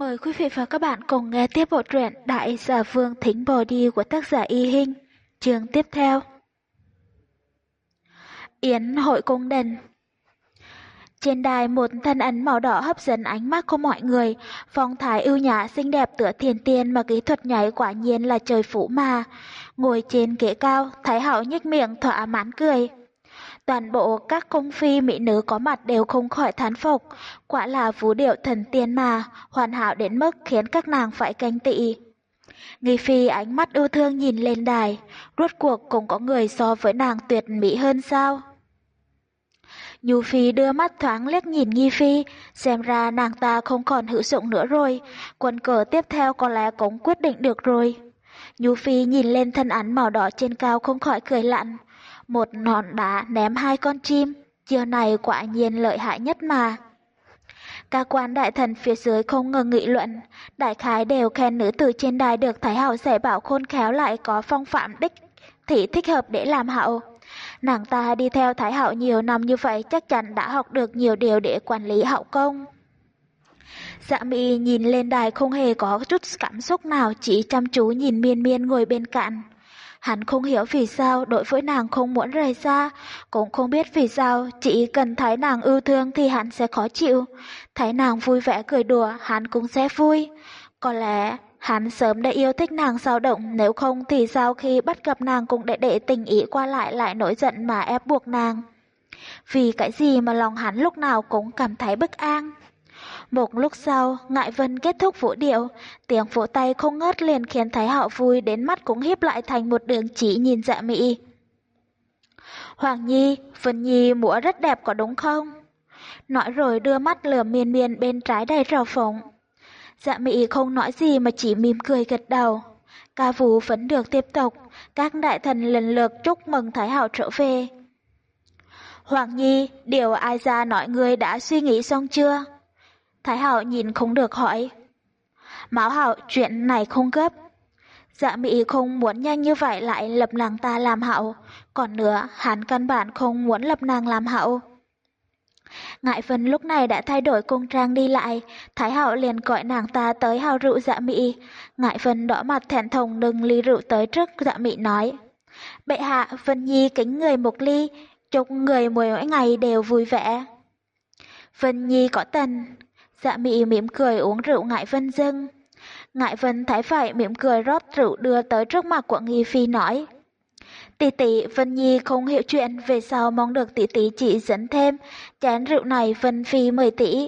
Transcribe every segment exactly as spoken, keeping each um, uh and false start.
Mời quý vị và các bạn cùng nghe tiếp bộ truyện Đại Giả Vương Thính Bồ Đi của tác giả Y Hinh. Chương tiếp theo. Yến hội cung đình. Trên đài một thân ảnh màu đỏ hấp dẫn ánh mắt của mọi người, phong thái ưu nhã xinh đẹp tựa thiên tiên mà kỹ thuật nhảy quả nhiên là trời phủ mà. Ngồi trên ghế cao, Thái Hậu nhếch miệng thỏa mãn cười. Toàn bộ các cung phi mỹ nữ có mặt đều không khỏi thán phục, quả là vũ điệu thần tiên mà, hoàn hảo đến mức khiến các nàng phải ganh tị. Nghi phi ánh mắt ưu thương nhìn lên đài, rốt cuộc cũng có người so với nàng tuyệt mỹ hơn sao? Nhu phi đưa mắt thoáng liếc nhìn Nghi phi, xem ra nàng ta không còn hữu dụng nữa rồi, quân cờ tiếp theo có lẽ cũng quyết định được rồi. Nhu phi nhìn lên thân ảnh màu đỏ trên cao không khỏi cười lạnh. Một hòn đá ném hai con chim, chiêu này quả nhiên lợi hại nhất mà. Các quan đại thần phía dưới không ngừng nghị luận, đại khái đều khen nữ tử trên đài được Thái Hậu dạy bảo khôn khéo lại có phong phạm đích thì thích hợp để làm hậu. Nàng ta đi theo Thái Hậu nhiều năm như vậy chắc chắn đã học được nhiều điều để quản lý hậu cung. Dạ Mị nhìn lên đài không hề có chút cảm xúc nào, chỉ chăm chú nhìn Miên Miên ngồi bên cạnh. Hắn không hiểu vì sao đối với nàng không muốn rời xa, cũng không biết vì sao chỉ cần thấy nàng ưu thương thì hắn sẽ khó chịu. Thấy nàng vui vẻ cười đùa hắn cũng sẽ vui. Có lẽ hắn sớm đã yêu thích nàng dao động, nếu không thì sau khi bắt gặp nàng cũng để để tình ý qua lại lại nổi giận mà ép buộc nàng. Vì cái gì mà lòng hắn lúc nào cũng cảm thấy bất an. Một lúc sau, Ngại Vân kết thúc vũ điệu, tiếng vỗ tay không ngớt liền khiến Thái Hậu vui đến mắt cũng híp lại thành một đường chỉ nhìn Dạ Mị. Hoàng Nhi, Vân Nhi múa rất đẹp có đúng không? Nói rồi đưa mắt lườm Miên Miên bên trái đầy trào phúng. Dạ Mị không nói gì mà chỉ mỉm cười gật đầu. Ca vũ vẫn được tiếp tục, các đại thần lần lượt chúc mừng Thái Hậu trở về. Hoàng Nhi, điều ai ra nói ngươi đã suy nghĩ xong chưa? Thái Hậu nhìn không được hỏi. Mão Hậu, chuyện này không gấp. Dạ Mị không muốn nhanh như vậy lại lập nàng ta làm hậu. Còn nữa, hắn căn bản không muốn lập nàng làm hậu. Ngại Vân lúc này đã thay đổi cung trang đi lại, Thái Hậu liền gọi nàng ta tới hao rượu Dạ Mị. Ngại Vân đỏ mặt thẹn thùng đừng ly rượu tới trước Dạ Mị nói. Bệ hạ, Vân Nhi kính người một ly, chúc người mỗi ngày đều vui vẻ. Vân Nhi có tần. Dạ Mị mỉm cười uống rượu Ngại Vân dâng. Ngại Vân thấy vậy mỉm cười rót rượu đưa tới trước mặt của Nghi phi nói. Tỷ tỷ, Vân Nhi không hiểu chuyện, về sau mong được tỷ tỷ chỉ dẫn thêm, chén rượu này Vân Phi mười tỷ.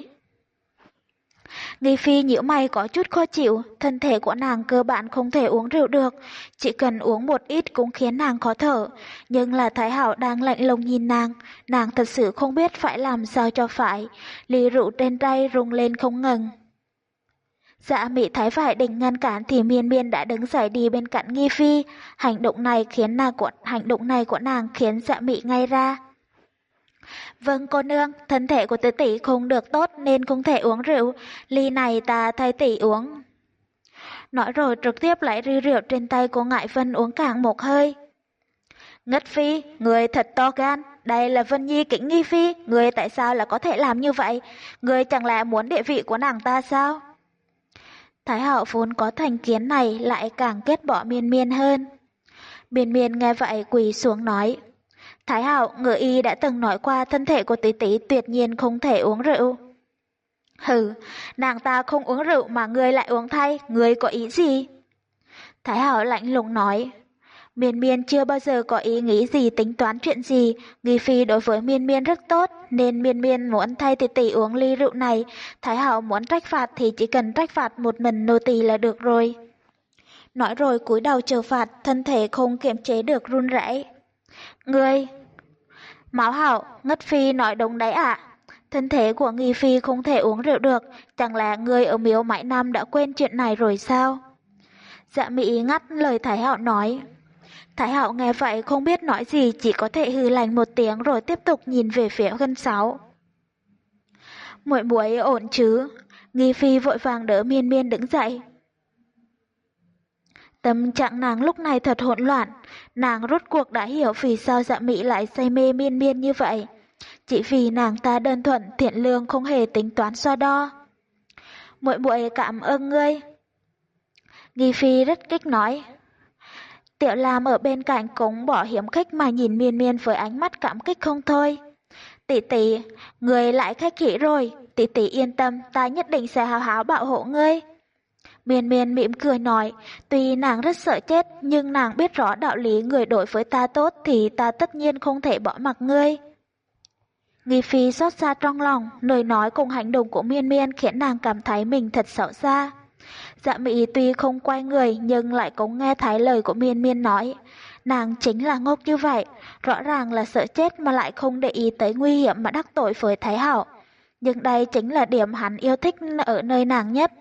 Nghi phi nhíu mày có chút khó chịu, thân thể của nàng cơ bản không thể uống rượu được, chỉ cần uống một ít cũng khiến nàng khó thở, nhưng là Thái Hậu đang lạnh lùng nhìn nàng, nàng thật sự không biết phải làm sao cho phải, ly rượu trên tay rung lên không ngừng. Dạ Mị thấy vậy định ngăn cản thì Miên Miên đã đứng dậy đi bên cạnh Nghi phi, hành động này khiến nàng của hành động này của nàng khiến Dạ Mị ngay ra. Vâng cô nương, thân thể của tứ tỷ không được tốt nên không thể uống rượu, ly này ta thay tỷ uống. Nói rồi trực tiếp lấy ly rượu trên tay của Ngại Vân uống cạn một hơi. Ngất phi, người thật to gan, đây là Vân Nhi kính Nghi phi, người tại sao lại có thể làm như vậy, người chẳng lẽ muốn địa vị của nàng ta sao? Thái Hậu vốn có thành kiến này lại càng kết bỏ Miên Miên hơn. Miên Miên nghe vậy quỳ xuống nói. Thái Hậu, ngự y đã từng nói qua thân thể của tỷ tỷ tuyệt nhiên không thể uống rượu. Hừ, nàng ta không uống rượu mà ngươi lại uống thay, ngươi có ý gì? Thái Hậu lạnh lùng nói. Miên Miên chưa bao giờ có ý nghĩ gì tính toán chuyện gì, Nghi phi đối với Miên Miên rất tốt, nên Miên Miên muốn thay tỷ tỷ uống ly rượu này, Thái Hậu muốn trách phạt thì chỉ cần trách phạt một mình nô tỳ là được rồi. Nói rồi cúi đầu chờ phạt, thân thể không kiềm chế được run rẩy. Ngươi! Mão Hậu, Ngất phi nói đúng đấy ạ. Thân thể của Nghi phi không thể uống rượu được, chẳng lẽ ngươi ở miếu mãi năm đã quên chuyện này rồi sao? Dạ Mị ngắt lời Thái Hậu nói. Thái Hậu nghe vậy không biết nói gì, chỉ có thể hừ lạnh một tiếng rồi tiếp tục nhìn về phía Gân Sáu. Muội muội ổn chứ? Nghi phi vội vàng đỡ Miên Miên đứng dậy. Tâm trạng nàng lúc này thật hỗn loạn, nàng rốt cuộc đã hiểu vì sao Dạ Mị lại say mê Miên Miên như vậy. Chỉ vì nàng ta đơn thuần thiện lương không hề tính toán so đo. Muội muội cảm ơn ngươi. Nghi Phi rất kích nói. Tiểu Lam ở bên cạnh cũng bỏ hiểm khích mà nhìn Miên Miên với ánh mắt cảm kích không thôi. Tỷ tỷ, người lại khách khí rồi, tỷ tỷ yên tâm, ta nhất định sẽ hào hảo bảo hộ ngươi. Miên Miên mỉm cười nói, tuy nàng rất sợ chết, nhưng nàng biết rõ đạo lý người đối với ta tốt thì ta tất nhiên không thể bỏ mặc ngươi. Nghi Phi xót xa trong lòng, lời nói cùng hành động của Miên Miên khiến nàng cảm thấy mình thật xấu xa. Dạ Mị tuy không quay người nhưng lại cũng nghe thấy lời của Miên Miên nói. Nàng chính là ngốc như vậy, rõ ràng là sợ chết mà lại không để ý tới nguy hiểm mà đắc tội với Thái Hậu. Nhưng đây chính là điểm hắn yêu thích ở nơi nàng nhất.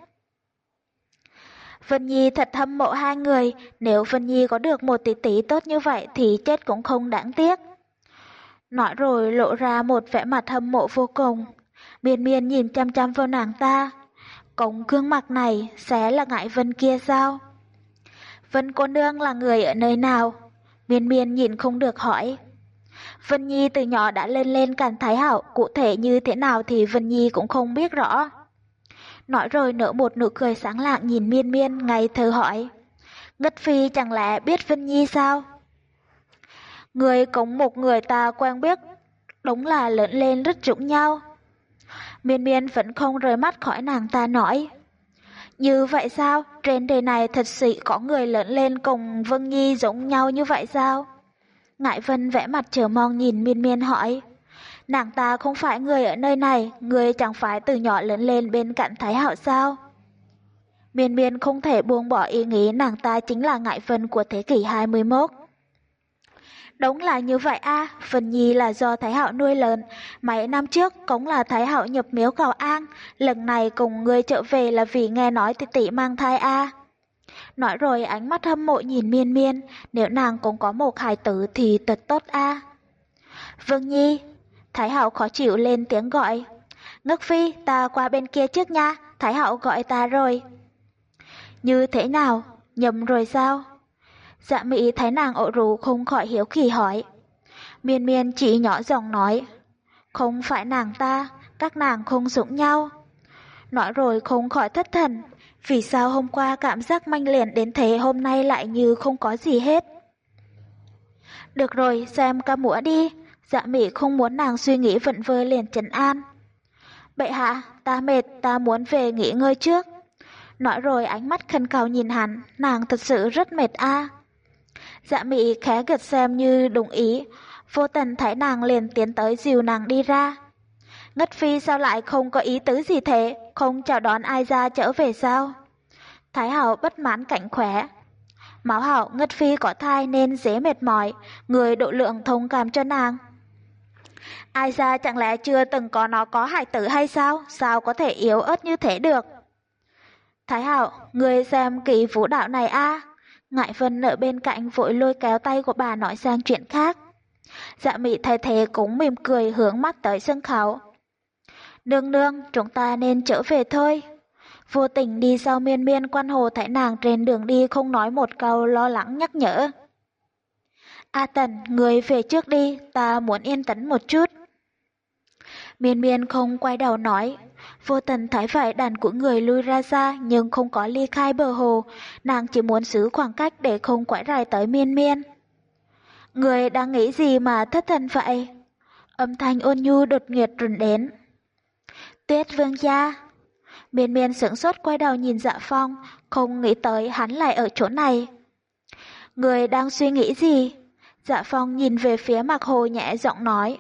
Vân Nhi thật hâm mộ hai người, nếu Vân Nhi có được một tỷ tỷ tốt như vậy thì chết cũng không đáng tiếc. Nói rồi lộ ra một vẻ mặt hâm mộ vô cùng. Miên Miên nhìn chăm chăm vào nàng ta. Cũng gương mặt này sẽ là Ngải Vân kia sao? Vân cô nương là người ở nơi nào? Miên Miên nhìn không được hỏi. Vân Nhi từ nhỏ đã lên lên càn Thái Hậu, cụ thể như thế nào thì Vân Nhi cũng không biết rõ. Nói rồi nở một nụ cười sáng lạng nhìn Miên Miên ngây thơ hỏi. Ngất Phi chẳng lẽ biết Vân Nhi sao? Người cũng một người ta quen biết, đúng là lớn lên rất giống nhau. Miên Miên vẫn không rời mắt khỏi nàng ta nói. Như vậy sao? Trên đời này thật sự có người lớn lên cùng Vân Nhi giống nhau như vậy sao? Ngải Vân vẽ mặt chờ mong nhìn Miên Miên hỏi. Nàng ta không phải người ở nơi này, người chẳng phải từ nhỏ lớn lên bên cạnh Thái Hậu sao? Miên Miên không thể buông bỏ ý nghĩ nàng ta chính là Ngải Vân của thế kỷ hai mươi mốt. Đúng là như vậy a, à, Vân Nhi là do Thái Hậu nuôi lớn, mấy năm trước cũng là Thái Hậu nhập miếu cầu an, lần này cùng người trở về là vì nghe nói tỷ tỷ mang thai a. À. Nói rồi ánh mắt hâm mộ nhìn Miên Miên, nếu nàng cũng có một hài tử thì thật tốt a. À. Vân Nhi, Thái Hậu khó chịu lên tiếng gọi. Ngất Phi, ta qua bên kia trước nha, Thái Hậu gọi ta rồi. Như thế nào, nhầm rồi sao? Dạ Mị thấy nàng ổ rú không khỏi hiếu kỳ hỏi. Miên Miên chỉ nhỏ giọng nói. Không phải nàng ta, các nàng không giống nhau. Nói rồi không khỏi thất thần. Vì sao hôm qua cảm giác manh liền đến thế hôm nay lại như không có gì hết. Được rồi, xem ca múa đi. Dạ Mị không muốn nàng suy nghĩ vẩn vơ liền trấn an. Bệ hạ, ta mệt, ta muốn về nghỉ ngơi trước. Nói rồi ánh mắt khẩn cầu nhìn hắn, nàng thật sự rất mệt a. À. Dạ Mị khẽ gật xem như đồng ý, vô tình thấy nàng liền tiến tới dìu nàng đi ra. Ngất Phi sao lại không có ý tứ gì thế, không chào đón ai ra trở về sao? Thái Hậu bất mãn cảnh khỏe. Máu Hậu, Ngất Phi có thai nên dễ mệt mỏi, người độ lượng thông cảm cho nàng. Ai ra chẳng lẽ chưa từng có nó có hài tử hay sao, sao có thể yếu ớt như thế được? Thái Hậu, người xem kỹ vũ đạo này a. À? Ngải Vân ở bên cạnh vội lôi kéo tay của bà nói sang chuyện khác. Dạ Mị thay thế cũng mỉm cười hướng mắt tới sân khấu. Nương nương, chúng ta nên trở về thôi. Vô tình đi sau Miên Miên quan hồ thấy nàng trên đường đi không nói một câu lo lắng nhắc nhở. A Tần, người về trước đi, ta muốn yên tĩnh một chút. Miên Miên không quay đầu nói. Vô Tình thấy vậy đàn của người lui ra xa nhưng không có ly khai bờ hồ, nàng chỉ muốn giữ khoảng cách để không quấy rầy tới Miên Miên. Người đang nghĩ gì mà thất thần vậy? Âm thanh ôn nhu đột ngột truyền đến. Tuyết Vương gia. Miên Miên sững sốt quay đầu nhìn Dạ Phong, không nghĩ tới hắn lại ở chỗ này. Người đang suy nghĩ gì? Dạ Phong nhìn về phía Mạc Hồ nhẹ giọng nói.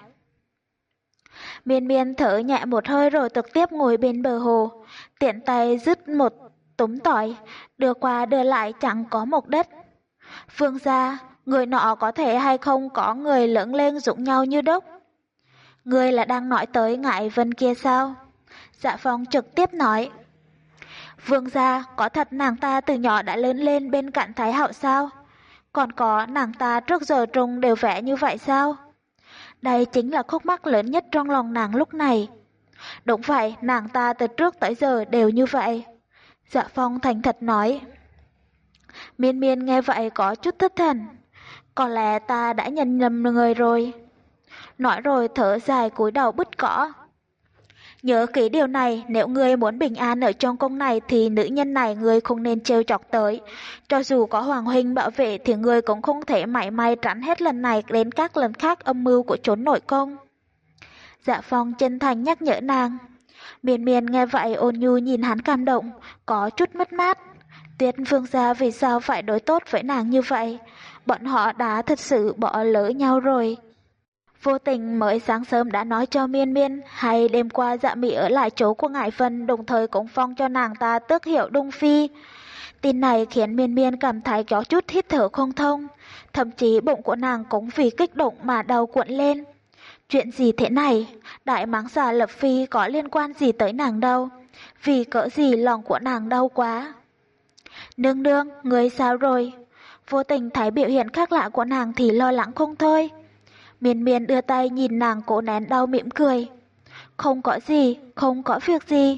Miên Miên thở nhẹ một hơi rồi trực tiếp ngồi bên bờ hồ, tiện tay dứt một túm tỏi, đưa qua đưa lại chẳng có mục đích. Vương gia, người nọ có thể hay không có người lớn lên giống nhau như đúc? Người là đang nói tới Ngải Vân kia sao? Dạ Phong trực tiếp nói. Vương gia, có thật nàng ta từ nhỏ đã lớn lên bên cạnh Thái Hậu sao? Còn có nàng ta trước giờ trùng đều vẽ như vậy sao? Đây chính là khúc mắc lớn nhất trong lòng nàng lúc này. Đúng vậy, nàng ta từ trước tới giờ đều như vậy. Dạ Phong thành thật nói. Miên Miên nghe vậy có chút thất thần. Có lẽ ta đã nhận nhầm người rồi. Nói rồi thở dài cúi đầu bứt cỏ. Nhớ kỹ điều này, nếu ngươi muốn bình an ở trong cung này thì nữ nhân này ngươi không nên trêu chọc tới. Cho dù có Hoàng huynh bảo vệ thì ngươi cũng không thể mảy may tránh hết lần này đến các lần khác âm mưu của chốn nội cung. Dạ Phong chân thành nhắc nhở nàng. Miên Miên nghe vậy ôn nhu nhìn hắn cảm động, có chút mất mát. Tuyết vương gia vì sao phải đối tốt với nàng như vậy? Bọn họ đã thật sự bỏ lỡ nhau rồi. Vô tình mới sáng sớm đã nói cho Miên Miên hay đêm qua Dạ Mị ở lại chỗ của Ngải Vân, đồng thời cũng phong cho nàng ta tước hiệu Đông Phi. Tin này khiến Miên Miên cảm thấy có chút hít thở không thông, thậm chí bụng của nàng cũng vì kích động mà đau cuộn lên. Chuyện gì thế này? Đại mãng xà lập phi có liên quan gì tới nàng đâu? Vì cỡ gì lòng của nàng đau quá? Nương nương, người sao rồi? Vô tình thấy biểu hiện khác lạ của nàng thì lo lắng không thôi. Miên Miên đưa tay nhìn nàng cố nén đau mỉm cười. Không có gì, không có việc gì.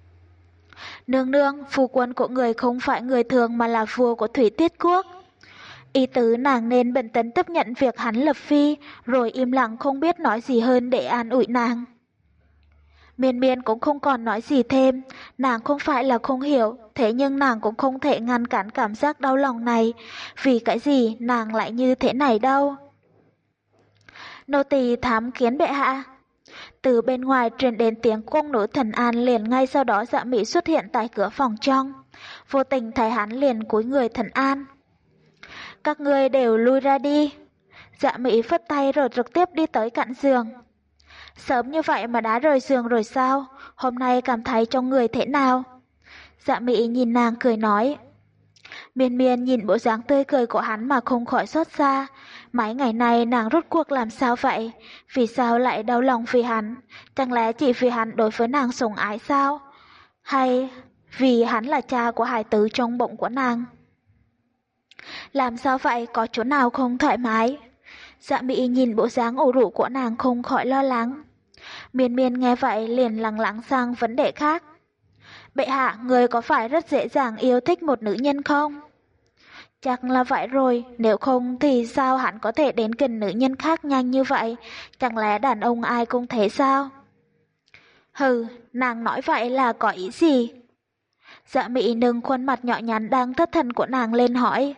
Nương nương, phu quân của người không phải người thường mà là vua của Thủy Tiết Quốc. Ý tứ nàng nên bình tĩnh chấp nhận việc hắn lập phi, rồi im lặng không biết nói gì hơn để an ủi nàng. Miên Miên cũng không còn nói gì thêm, nàng không phải là không hiểu, thế nhưng nàng cũng không thể ngăn cản cảm giác đau lòng này, vì cái gì nàng lại như thế này đâu. Nô tỳ thám kiến bệ hạ. Từ bên ngoài truyền đến tiếng cung nữ Thần An, liền ngay sau đó Dạ Mị xuất hiện tại cửa phòng trong. Vô tình thấy hắn liền cúi người Thần An. Các ngươi đều lui ra đi. Dạ Mị phất tay rồi trực tiếp đi tới cạnh giường. Sớm như vậy mà đã rời giường rồi sao? Hôm nay cảm thấy trong người thế nào? Dạ Mị nhìn nàng cười nói. Miên Miên nhìn bộ dáng tươi cười của hắn mà không khỏi xót xa. Mấy ngày nay nàng rốt cuộc làm sao vậy? Vì sao lại đau lòng vì hắn? Chẳng lẽ chỉ vì hắn đối với nàng sủng ái sao? Hay vì hắn là cha của hài tử trong bụng của nàng? Làm sao vậy? Có chỗ nào không thoải mái? Dạ Mị nhìn bộ dáng ủ rũ của nàng không khỏi lo lắng. Miên Miên nghe vậy liền lẳng lặng sang vấn đề khác. Bệ hạ, người có phải rất dễ dàng yêu thích một nữ nhân không? Chắc là vậy rồi, nếu không thì sao hắn có thể đến gần nữ nhân khác nhanh như vậy? Chẳng lẽ đàn ông ai cũng thế sao? Hừ, nàng nói vậy là có ý gì? Dạ Mị nâng khuôn mặt nhỏ nhắn đang thất thần của nàng lên hỏi.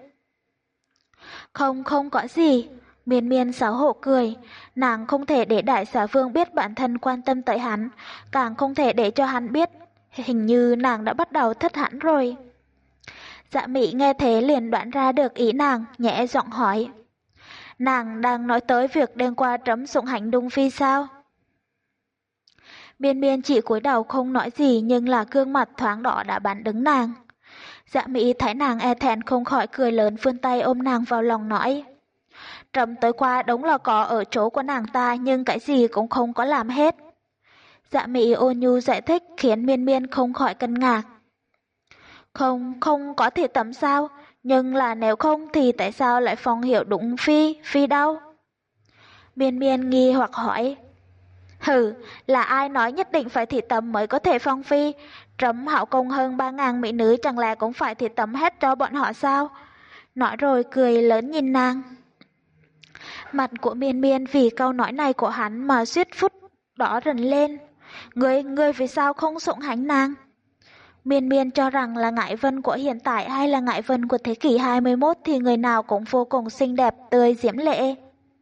Không, không có gì. Miên Miên xấu hổ cười, nàng không thể để đại xà vương biết bản thân quan tâm tới hắn, càng không thể để cho hắn biết, hình như nàng đã bắt đầu thất hẳn rồi. Dạ Mị nghe thế liền đoán ra được ý nàng, nhẹ giọng hỏi. Nàng đang nói tới việc đêm qua trẫm sủng hạnh Đông Phi sao? Miên Miên chỉ cúi đầu không nói gì, nhưng là gương mặt thoáng đỏ đã bán đứng nàng. Dạ Mị thấy nàng e thẹn không khỏi cười lớn, vươn tay ôm nàng vào lòng nói. Trẫm tối qua đúng là có ở chỗ của nàng ta, nhưng cái gì cũng không có làm hết. Dạ Mị ôn nhu giải thích khiến Miên Miên không khỏi kinh ngạc. Không, không có thể tắm sao? Nhưng là nếu không thì tại sao lại phong hiệu đúng phi, phi đâu? Miên Miên nghi hoặc hỏi. Hừ, là ai nói nhất định phải thị tẩm mới có thể phong phi? Trẫm hảo công hơn ba ngàn mỹ nữ, chẳng lẽ cũng phải thị tẩm hết cho bọn họ sao? Nói rồi cười lớn nhìn nàng. Mặt của Miên Miên vì câu nói này của hắn mà suýt phút đỏ rần lên. Ngươi, ngươi vì sao không sủng hạnh nàng? Miên Miên cho rằng là Ngải Vân của hiện tại hay là Ngải Vân của thế kỷ hai mươi mốt thì người nào cũng vô cùng xinh đẹp, tươi diễm lệ.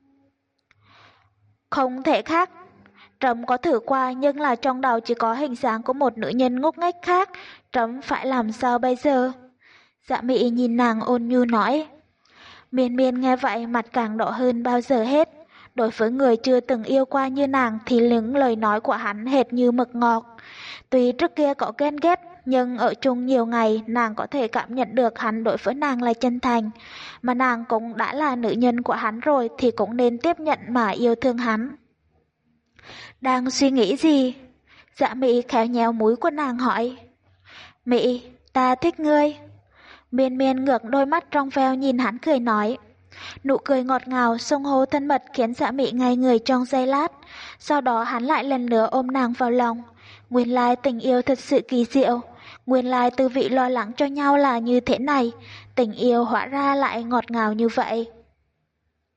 Không thể khác. Trẫm có thử qua nhưng là trong đầu chỉ có hình dáng của một nữ nhân ngốc nghếch khác, trẫm phải làm sao bây giờ? Dạ Mị nhìn nàng ôn nhu nói. Miên Miên nghe vậy mặt càng đỏ hơn bao giờ hết. Đối với người chưa từng yêu qua như nàng thì những lời nói của hắn hệt như mực ngọt. Tuy trước kia có ghen ghét, nhưng ở chung nhiều ngày nàng có thể cảm nhận được hắn đối với nàng là chân thành. Mà nàng cũng đã là nữ nhân của hắn rồi thì cũng nên tiếp nhận mà yêu thương hắn. Đang suy nghĩ gì? Dạ Mị khéo nhéo mũi của nàng hỏi. Mị, ta thích ngươi. Miên Miên ngược đôi mắt trong veo nhìn hắn cười nói. Nụ cười ngọt ngào, xông hô thân mật khiến Dạ Mị ngay người trong giây lát. Sau đó hắn lại lần nữa ôm nàng vào lòng. Nguyên lai tình yêu thật sự kỳ diệu. Nguyên lai tư vị lo lắng cho nhau là như thế này. Tình yêu hóa ra lại ngọt ngào như vậy.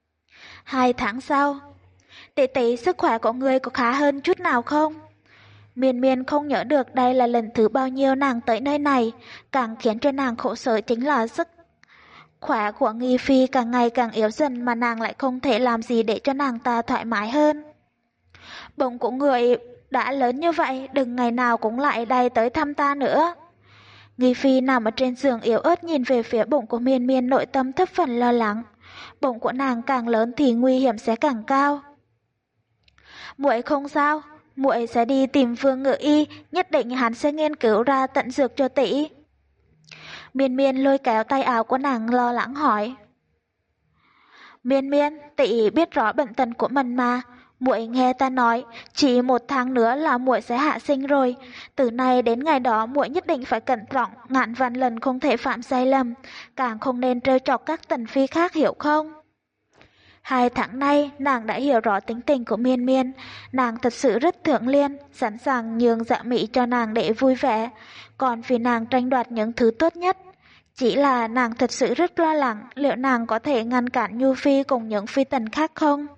Hai tháng sau, tỷ tỷ sức khỏe của ngươi có khá hơn chút nào không? Miên Miên không nhớ được đây là lần thứ bao nhiêu nàng tới nơi này, càng khiến cho nàng khổ sở chính là sức khỏe của Nghi Phi càng ngày càng yếu dần mà nàng lại không thể làm gì để cho nàng ta thoải mái hơn. Bụng của người đã lớn như vậy, đừng ngày nào cũng lại đây tới thăm ta nữa. Nghi Phi nằm ở trên giường yếu ớt nhìn về phía bụng của Miên Miên, nội tâm thấp phần lo lắng. Bụng của nàng càng lớn thì nguy hiểm sẽ càng cao. Muội không sao, muội sẽ đi tìm Vương Ngự Y, nhất định hắn sẽ nghiên cứu ra tận dược cho tỷ. Miên Miên lôi kéo tay áo của nàng lo lắng hỏi. Miên Miên, tỷ biết rõ bệnh tật của mình mà. Muội nghe ta nói, chỉ một tháng nữa là muội sẽ hạ sinh rồi. Từ nay đến ngày đó muội nhất định phải cẩn trọng, ngàn vạn lần không thể phạm sai lầm, càng không nên trêu chọc các tần phi khác, hiểu không? Hai tháng nay, nàng đã hiểu rõ tính tình của Miên Miên. Nàng thật sự rất thượng liên, sẵn sàng nhường dạ mỹ cho nàng để vui vẻ, còn vì nàng tranh đoạt những thứ tốt nhất. Chỉ là nàng thật sự rất lo lắng, liệu nàng có thể ngăn cản Nhu Phi cùng những phi tần khác không?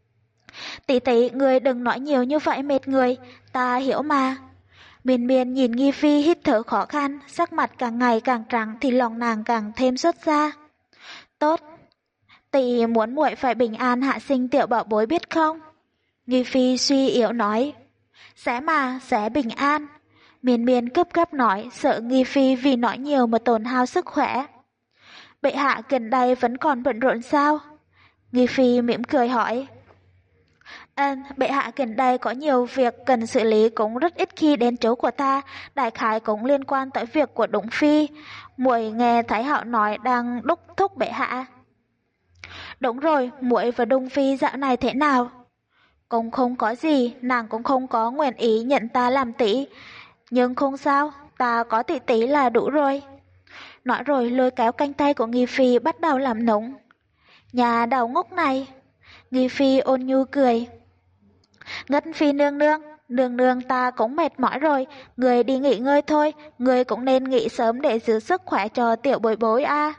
Tỷ tỷ, người đừng nói nhiều như vậy mệt người, ta hiểu mà. Miên Miên nhìn Nghi Phi hít thở khó khăn, sắc mặt càng ngày càng trắng thì lòng nàng càng thêm xót xa. Tốt, tỷ muốn muội phải bình an hạ sinh tiểu bảo bối biết không? Nghi Phi suy yếu nói. Sẽ mà, sẽ bình an. Miên Miên cấp gấp nói, sợ Nghi Phi vì nói nhiều mà tổn hao sức khỏe. Bệ hạ gần đây vẫn còn bận rộn sao? Nghi Phi mỉm cười hỏi. À, bệ hạ gần đây có nhiều việc cần xử lý, cũng rất ít khi đến chỗ của ta, đại khái cũng liên quan tới việc của Đổng Phi. Muội nghe Thái hậu nói đang đốc thúc bệ hạ. Đúng rồi, muội và Đông Phi dạo này thế nào? Cũng không có gì, nàng cũng không có nguyện ý nhận ta làm tỷ. Nhưng không sao, ta có tỷ tỷ là đủ rồi. Nói rồi lôi kéo cánh tay của Nghi Phi bắt đầu làm nũng. Nhà đầu ngốc này. Nghi Phi ôn nhu cười. Ngất Phi nương nương, nương nương ta cũng mệt mỏi rồi, người đi nghỉ ngơi thôi, người cũng nên nghỉ sớm để giữ sức khỏe cho tiểu bối bối a.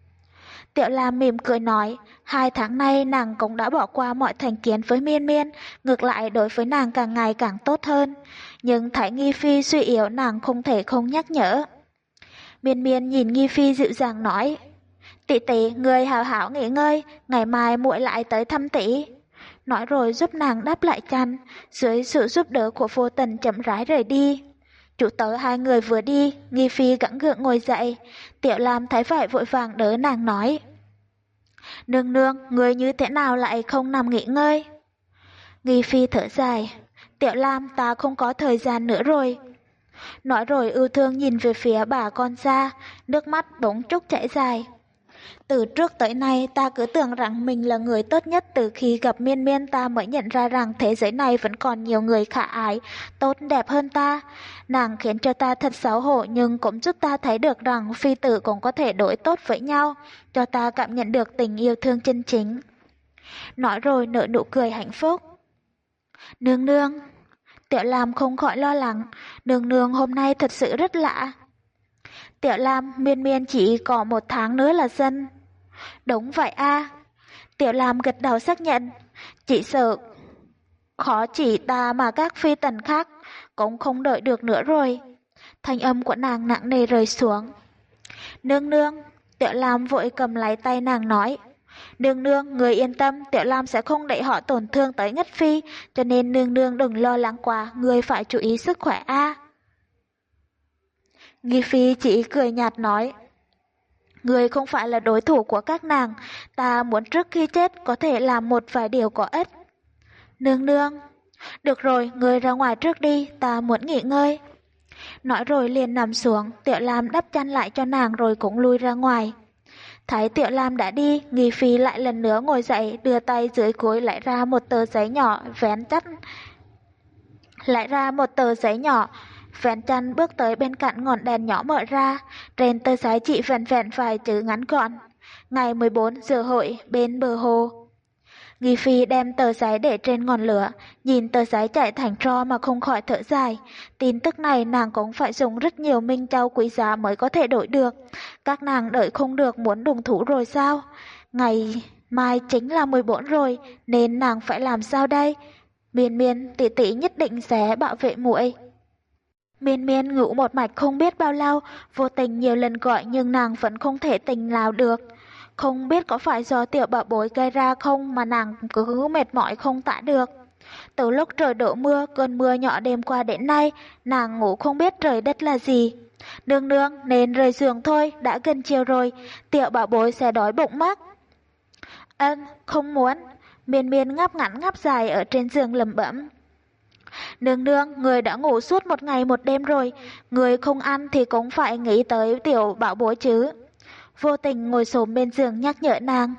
Tiểu Lam mỉm cười nói, hai tháng nay nàng cũng đã bỏ qua mọi thành kiến với Miên Miên, ngược lại đối với nàng càng ngày càng tốt hơn. Nhưng thấy Nghi Phi suy yếu nàng không thể không nhắc nhở. Miên Miên nhìn Nghi Phi dịu dàng nói, tỷ tỷ, người hào hảo nghỉ ngơi, ngày mai muội lại tới thăm tỷ. Nói rồi giúp nàng đáp lại chăn, dưới sự giúp đỡ của Vô Tình chậm rãi rời đi. Chủ tớ hai người vừa đi, Nghi Phi gắng gượng ngồi dậy, Tiểu Lam thấy vậy vội vàng đỡ nàng nói. Nương nương, người như thế nào lại không nằm nghỉ ngơi? Nghi Phi thở dài, Tiểu Lam ta không có thời gian nữa rồi. Nói rồi ưu thương nhìn về phía bà con xa, nước mắt bỗng chốc chảy dài. Từ trước tới nay ta cứ tưởng rằng mình là người tốt nhất, từ khi gặp Miên Miên ta mới nhận ra rằng thế giới này vẫn còn nhiều người khả ái, tốt đẹp hơn ta. Nàng khiến cho ta thật xấu hổ nhưng cũng giúp ta thấy được rằng phi tử cũng có thể đối tốt với nhau, cho ta cảm nhận được tình yêu thương chân chính. Nói rồi nở nụ cười hạnh phúc. Nương nương, Tiểu Lam không khỏi lo lắng, nương nương hôm nay thật sự rất lạ. Tiểu Lam, Miên Miên chỉ có một tháng nữa là sinh. Đúng vậy a. Tiểu Lam gật đầu xác nhận, chỉ sợ khó chỉ ta mà các phi tần khác cũng không đợi được nữa rồi. Thanh âm của nàng nặng nề rơi xuống. Nương nương, Tiểu Lam vội cầm lấy tay nàng nói. Nương nương, người yên tâm, Tiểu Lam sẽ không để họ tổn thương tới Ngất Phi, cho nên nương nương đừng lo lắng quá, người phải chú ý sức khỏe a. Nghi Phi chỉ cười nhạt nói. Người không phải là đối thủ của các nàng, ta muốn trước khi chết có thể làm một vài điều có ích. Nương nương, được rồi, người ra ngoài trước đi, ta muốn nghỉ ngơi. Nói rồi liền nằm xuống, Tiểu Lam đắp chăn lại cho nàng rồi cũng lui ra ngoài. Thấy Tiểu Lam đã đi, Nghi Phi lại lần nữa ngồi dậy, đưa tay dưới gối lại ra một tờ giấy nhỏ vén chăn, lại ra một tờ giấy nhỏ. Vén chăn bước tới bên cạnh ngọn đèn nhỏ mở ra, trên tờ giấy chỉ vẹn vẹn vài chữ ngắn gọn. Ngày mười bốn giờ hội bên bờ hồ. Nghi Phi đem tờ giấy để trên ngọn lửa, nhìn tờ giấy chạy thành tro mà không khỏi thở dài. Tin tức này nàng cũng phải dùng rất nhiều minh châu quý giá mới có thể đổi được. Các nàng đợi không được muốn đồng thủ rồi sao? Ngày mai chính là mười bốn rồi, nên nàng phải làm sao đây? Miên Miên, tỷ tỷ nhất định sẽ bảo vệ muội. Miên miên ngủ một mạch không biết bao lâu, vô tình nhiều lần gọi nhưng nàng vẫn không thể tỉnh nào được. Không biết có phải do tiểu bảo bối gây ra không mà nàng cứ mệt mỏi không tả được. Từ lúc trời đổ mưa, cơn mưa nhỏ đêm qua đến nay, nàng ngủ không biết trời đất là gì. Nương nương, nên rời giường thôi, đã gần chiều rồi, tiểu bảo bối sẽ đói bụng mất. Ân, không muốn. Miên miên ngáp ngắn ngáp dài ở trên giường lẩm bẩm. Nương nương, người đã ngủ suốt một ngày một đêm rồi, người không ăn thì cũng phải nghĩ tới tiểu bảo bối chứ. Vô tình ngồi xổm bên giường nhắc nhở nàng.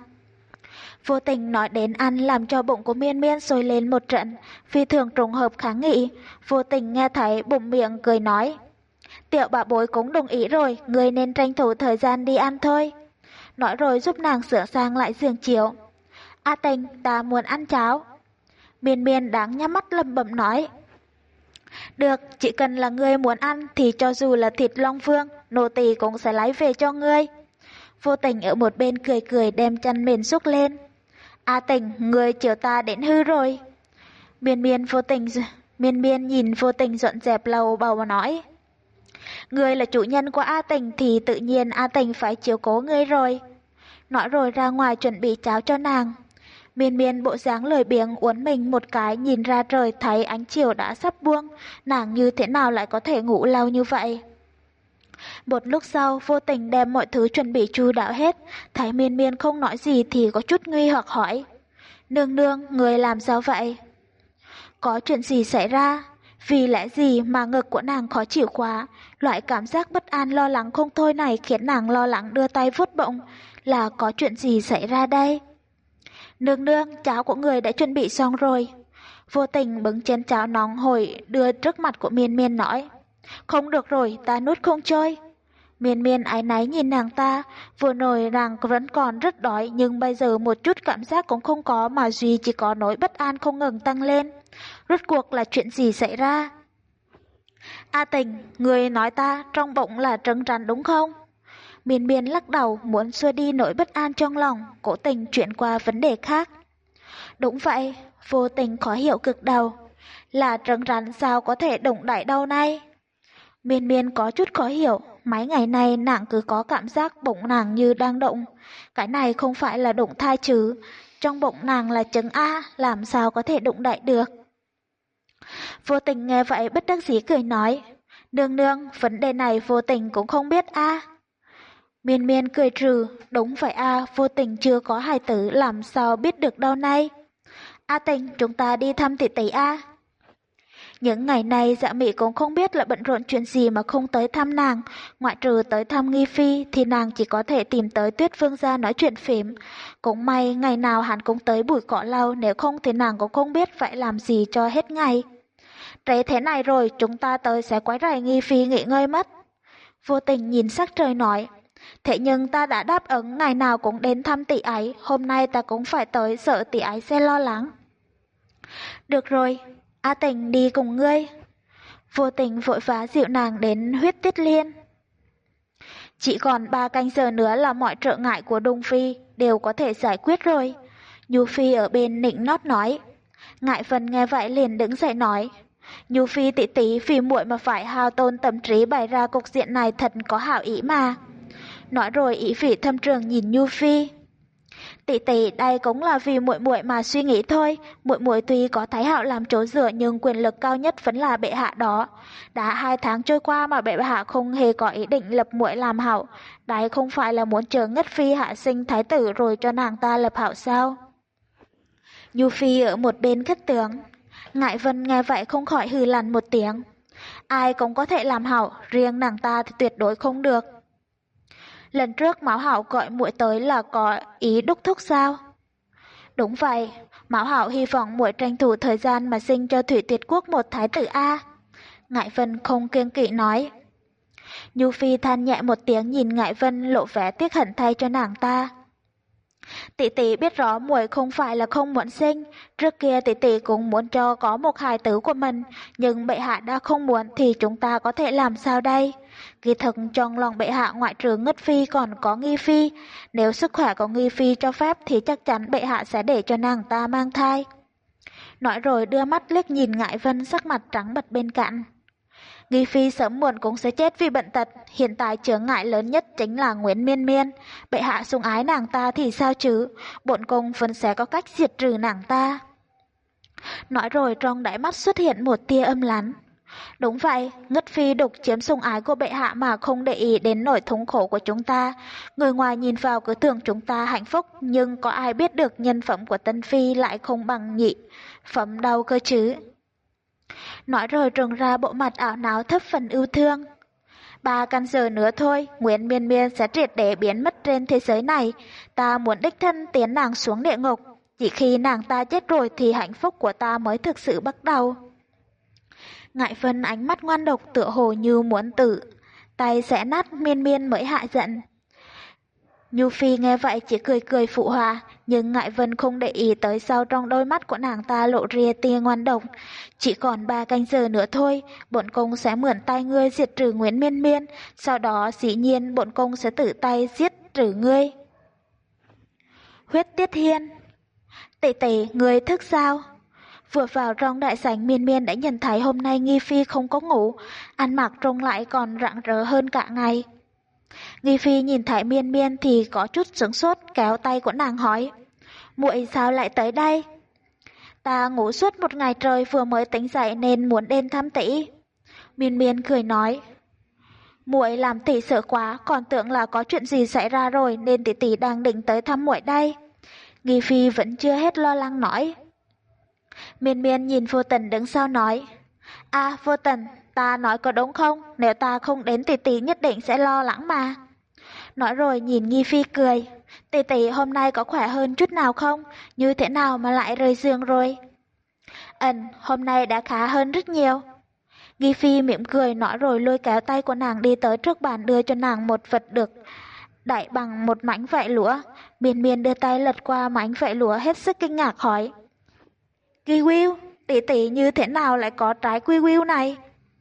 Vô tình nói đến ăn làm cho bụng của miên miên sôi lên một trận, phi thường trùng hợp kháng nghị. Vô tình nghe thấy bụng miệng cười nói. Tiểu bảo bối cũng đồng ý rồi, người nên tranh thủ thời gian đi ăn thôi. Nói rồi giúp nàng sửa sang lại giường chiếu. A Tình, ta muốn ăn cháo. Miên miên đáng nhắm mắt lẩm bẩm nói. Được, chỉ cần là ngươi muốn ăn thì cho dù là thịt long vương, nô tỳ cũng sẽ lấy về cho ngươi. Vô tình ở một bên cười cười đem chân mền xúc lên. A Tình, ngươi chiều ta đến hư rồi. Miên miên vô tình miên miên nhìn vô tình dọn dẹp lầu bầu mà nói. Ngươi là chủ nhân của A Tình thì tự nhiên A Tình phải chiếu cố ngươi rồi. Nói rồi ra ngoài chuẩn bị cháo cho nàng. Miên miên bộ dáng lười biếng uốn mình một cái nhìn ra trời thấy ánh chiều đã sắp buông, nàng như thế nào lại có thể ngủ lâu như vậy. Một lúc sau vô tình đem mọi thứ chuẩn bị chu đáo hết, thấy miên miên không nói gì thì có chút nguy hoặc hỏi. Nương nương, người làm sao vậy? Có chuyện gì xảy ra? Vì lẽ gì mà ngực của nàng khó chịu quá, loại cảm giác bất an lo lắng không thôi này khiến nàng lo lắng đưa tay vuốt bụng. Là có chuyện gì xảy ra đây? Nương nương, cháo của người đã chuẩn bị xong rồi. Vô tình bưng chén cháo nóng hổi đưa trước mặt của miên miên nói. Không được rồi, ta nuốt không trôi. Miên miên áy náy nhìn nàng ta, vừa rồi nàng vẫn còn rất đói nhưng bây giờ một chút cảm giác cũng không có mà duy chỉ có nỗi bất an không ngừng tăng lên. Rốt cuộc là chuyện gì xảy ra? A Tình, người nói ta trong bụng là trứng rắn đúng không? Miên miên lắc đầu muốn xua đi nỗi bất an trong lòng, cố tình chuyển qua vấn đề khác. Đúng vậy, vô tình khó hiểu cực đầu. Là trứng rắn sao có thể đụng đẩy đâu này? Miên miên có chút khó hiểu, mấy ngày nay nàng cứ có cảm giác bụng nàng như đang động. Cái này không phải là đụng thai chứ, trong bụng nàng là trứng A, làm sao có thể đụng đẩy được? Vô tình nghe vậy bất đắc dĩ cười nói. Nương nương, vấn đề này vô tình cũng không biết A. Miên miên cười trừ, đúng vậy A, vô tình chưa có hài tử làm sao biết được đâu này. A Tình, chúng ta đi thăm tỷ tỷ A. Những ngày này Dạ Mị cũng không biết là bận rộn chuyện gì mà không tới thăm nàng, ngoại trừ tới thăm Nghi Phi thì nàng chỉ có thể tìm tới Tuyết Vương gia nói chuyện phím. Cũng may ngày nào hắn cũng tới bụi cỏ lau, nếu không thì nàng cũng không biết phải làm gì cho hết ngày. Trễ thế này rồi, chúng ta tới sẽ quấy rầy Nghi Phi nghỉ ngơi mất. Vô tình nhìn sắc trời nói. Thế nhưng ta đã đáp ứng ngày nào cũng đến thăm tỷ ấy, hôm nay ta cũng phải tới sợ tỷ ấy sẽ lo lắng. Được rồi, A Tình đi cùng ngươi. Vô tình vội vã dịu nàng đến huyết tiết liên. Chỉ còn ba canh giờ nữa là mọi trở ngại của Đông Phi đều có thể giải quyết rồi. Nhu Phi ở bên nịnh nót nói. Ngại Vân nghe vậy liền đứng dậy nói. Nhu Phi tỷ tỷ vì muội mà phải hao tôn tâm trí bày ra cục diện này thật có hảo ý mà. Nói rồi ý vị thâm trường nhìn Nhu Phi. Tỷ tỷ, đây cũng là vì muội muội mà suy nghĩ thôi, muội muội tuy có Thái Hậu làm chỗ dựa nhưng quyền lực cao nhất vẫn là bệ hạ đó. Đã hai tháng trôi qua mà bệ hạ không hề có ý định lập muội làm hậu, đây không phải là muốn chờ Ngất Phi hạ sinh thái tử rồi cho nàng ta lập hậu sao? Nhu Phi ở một bên khất tướng. Ngại Vân nghe vậy không khỏi hừ lằn một tiếng. Ai cũng có thể làm hậu, riêng nàng ta thì tuyệt đối không được. Lần trước Mão Hạo gọi muội tới là có ý đốc thúc sao? Đúng vậy, Mão Hạo hy vọng muội tranh thủ thời gian mà sinh cho Thủy Tuyệt Quốc một thái tử A. Ngại Vân không kiêng kỵ nói. Nhu Phi than nhẹ một tiếng nhìn Ngại Vân lộ vẻ tiếc hận thay cho nàng ta. Tỷ tỷ biết rõ muội không phải là không muốn sinh, trước kia tỷ tỷ cũng muốn cho có một hài tử của mình, nhưng bệ hạ đã không muốn thì chúng ta có thể làm sao đây? Kỳ thực trong lòng bệ hạ ngoại trừ Ngất Phi còn có Nghi Phi, nếu sức khỏe của Nghi Phi cho phép thì chắc chắn bệ hạ sẽ để cho nàng ta mang thai. Nói rồi đưa mắt liếc nhìn Ngại Vân sắc mặt trắng bệch bên cạnh. Nghi Phi sớm muộn cũng sẽ chết vì bệnh tật, hiện tại chướng ngại lớn nhất chính là Nguyễn Miên Miên. Bệ hạ sủng ái nàng ta thì sao chứ, bổn cung vẫn sẽ có cách diệt trừ nàng ta. Nói rồi trong đáy mắt xuất hiện một tia âm lánh. Đúng vậy, Ngất Phi đục chiếm sủng ái của bệ hạ mà không để ý đến nỗi thống khổ của chúng ta. Người ngoài nhìn vào cứ tưởng chúng ta hạnh phúc, nhưng có ai biết được nhân phẩm của Tân Phi lại không bằng nhị phẩm đâu cơ chứ. Nói rồi trừng ra bộ mặt ảo não thấp phần yêu thương. Ba canh giờ nữa thôi, Nguyễn Miên Miên sẽ triệt để biến mất trên thế giới này. Ta muốn đích thân tiến nàng xuống địa ngục. Chỉ khi nàng ta chết rồi thì hạnh phúc của ta mới thực sự bắt đầu. Ngại Vân ánh mắt ngoan độc tựa hồ như muốn tử, tay xẻ nát Miên Miên mới hạ giận. Nhu Phi nghe vậy chỉ cười cười phụ họa, nhưng Ngại Vân không để ý tới sau trong đôi mắt của nàng ta lộ ria tia ngoan độc. Chỉ còn ba canh giờ nữa thôi, bổn cung sẽ mượn tay ngươi diệt trừ Nguyễn Miên Miên, sau đó dĩ nhiên bổn cung sẽ tự tay giết trừ ngươi. Huyết Tiết Hiên, tỷ tỷ, ngươi thức sao? Vừa vào trong đại sảnh, Miên Miên đã nhận thấy hôm nay Nghi Phi không có ngủ, ăn mặc trông lại còn rạng rỡ hơn cả ngày. Nghi Phi nhìn thấy Miên Miên thì có chút sửng sốt, kéo tay của nàng hỏi: muội sao lại tới đây? Ta ngủ suốt một ngày trời, vừa mới tỉnh dậy nên muốn đến thăm tỷ. Miên Miên cười nói: muội làm tỷ sợ quá, còn tưởng là có chuyện gì xảy ra rồi nên tỷ tỷ đang định tới thăm muội đây. Nghi Phi vẫn chưa hết lo lắng nói. Miên Miên nhìn Vô Tình đứng sau nói: À Vô Tình, ta nói có đúng không? Nếu ta không đến tỷ tỷ nhất định sẽ lo lắng mà. Nói rồi nhìn Nghi Phi cười: tỷ tỷ hôm nay có khỏe hơn chút nào không? Như thế nào mà lại rời giường rồi? Ừm, hôm nay đã khá hơn rất nhiều. Nghi Phi mỉm cười nói rồi lôi kéo tay của nàng đi tới trước bàn đưa cho nàng một vật được đậy bằng một mảnh vải lụa. Miên Miên đưa tay lật qua mảnh vải lụa hết sức kinh ngạc hỏi: kiwi, tỷ tỷ như thế nào lại có trái kiwi này?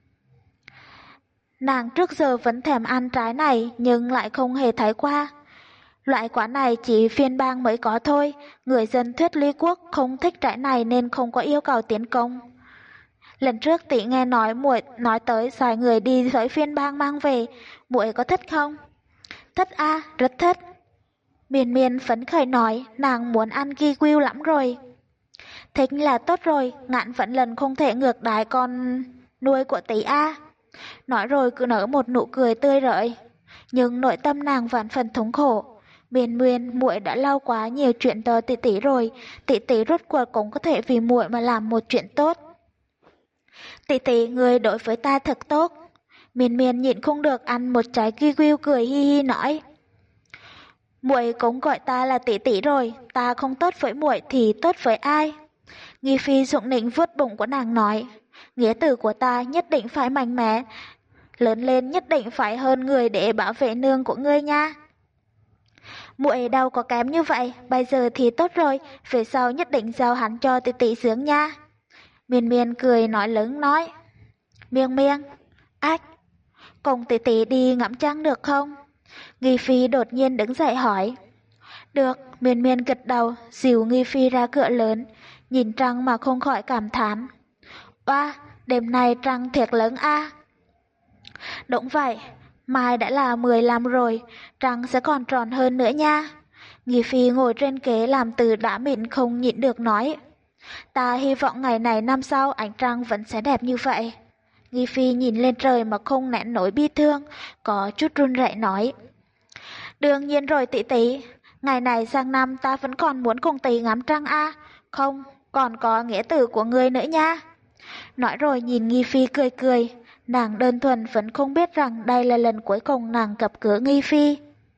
Nàng trước giờ vẫn thèm ăn trái này nhưng lại không hề thấy qua. Loại quả này chỉ phiên bang mới có thôi, người dân Thuyết Ly Quốc không thích trái này nên không có yêu cầu tiến công. Lần trước tỷ nghe nói muội nói tới xài người đi tới phiên bang mang về, muội có thích không? Thích a, à, rất thích. Miên Miên phấn khởi nói nàng muốn ăn kiwi lắm rồi. Thích là tốt rồi, Ngạn vẫn lần không thể ngược đãi con nuôi của tỷ a. Nói rồi cứ nở một nụ cười tươi rỡi, nhưng nội tâm nàng vạn phần thống khổ. Miên Miên, muội đã lau quá nhiều chuyện cho tỷ tỷ rồi, tỷ tỷ rốt cuộc cũng có thể vì muội mà làm một chuyện tốt. Tỷ tỷ, người đối với ta thật tốt. Miên Miên nhịn không được ăn một trái kiwi cười hi hi nói: muội cũng gọi ta là tỷ tỷ rồi, ta không tốt với muội thì tốt với ai? Nghi Phi dụng nịnh vuốt bụng của nàng nói: nghĩa tử của ta nhất định phải mạnh mẽ, lớn lên nhất định phải hơn người để bảo vệ nương của ngươi nha. Muội đâu có kém như vậy, bây giờ thì tốt rồi, về sau nhất định giao hắn cho tỷ tỷ sướng nha. Miên Miên cười nói lớn nói: Miên Miên, ách, cùng tỷ tỷ đi ngắm trăng được không? Nghi Phi đột nhiên đứng dậy hỏi. Được, Miên Miên gật đầu, dìu Nghi Phi ra cửa lớn, nhìn trăng mà không khỏi cảm thán: oa, đêm nay trăng thiệt lớn a. Đúng vậy, mai đã là mười lăm rồi, trăng sẽ còn tròn hơn nữa nha. Nghi Phi ngồi trên ghế làm từ đá mịn không nhịn được nói: ta hy vọng ngày này năm sau ánh trăng vẫn sẽ đẹp như vậy. Nghi Phi nhìn lên trời mà không nén nổi bi thương, có chút run rẩy nói: đương nhiên rồi tỷ tỷ, ngày này sang năm ta vẫn còn muốn cùng tỷ ngắm trăng a, không, còn có nghĩa tử của ngươi nữa nha. Nói rồi nhìn Nghi Phi cười cười, nàng đơn thuần vẫn không biết rằng đây là lần cuối cùng nàng gặp gỡ Nghi Phi.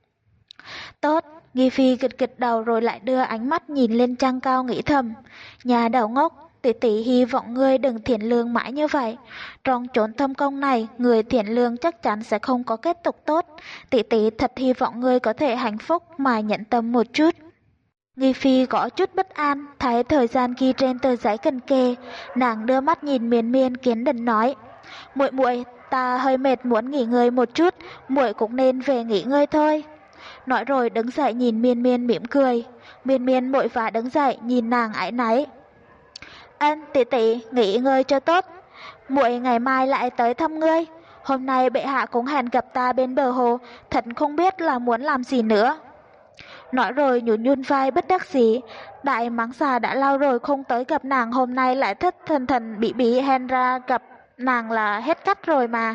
Tốt, Nghi Phi gật gật đầu rồi lại đưa ánh mắt nhìn lên trăng cao nghĩ thầm: nhà đầu ngốc, tỷ tỷ hy vọng ngươi đừng thiện lương mãi như vậy. Trong chốn thâm công này, người thiện lương chắc chắn sẽ không có kết cục tốt. Tỷ tỷ thật hy vọng ngươi có thể hạnh phúc mà nhận tâm một chút. Nghi Phi có chút bất an, thấy thời gian ghi trên tờ giấy cần kề, nàng đưa mắt nhìn Miên Miên kiến định nói: muội muội, ta hơi mệt muốn nghỉ ngơi một chút, muội cũng nên về nghỉ ngơi thôi. Nói rồi đứng dậy nhìn Miên Miên mỉm cười. Miên Miên vội vã đứng dậy nhìn nàng áy náy: Ân tỷ tỷ, nghỉ ngơi cho tốt. muội ngày mai lại tới thăm ngươi. Hôm nay bệ hạ cũng hẹn gặp ta bên bờ hồ, thật không biết là muốn làm gì nữa. Nói rồi nhún nhún vai bất đắc dĩ, đại mắng xà đã lâu rồi không tới gặp nàng, hôm nay lại thất thần thần bị bí hèn ra gặp nàng là hết cách rồi mà.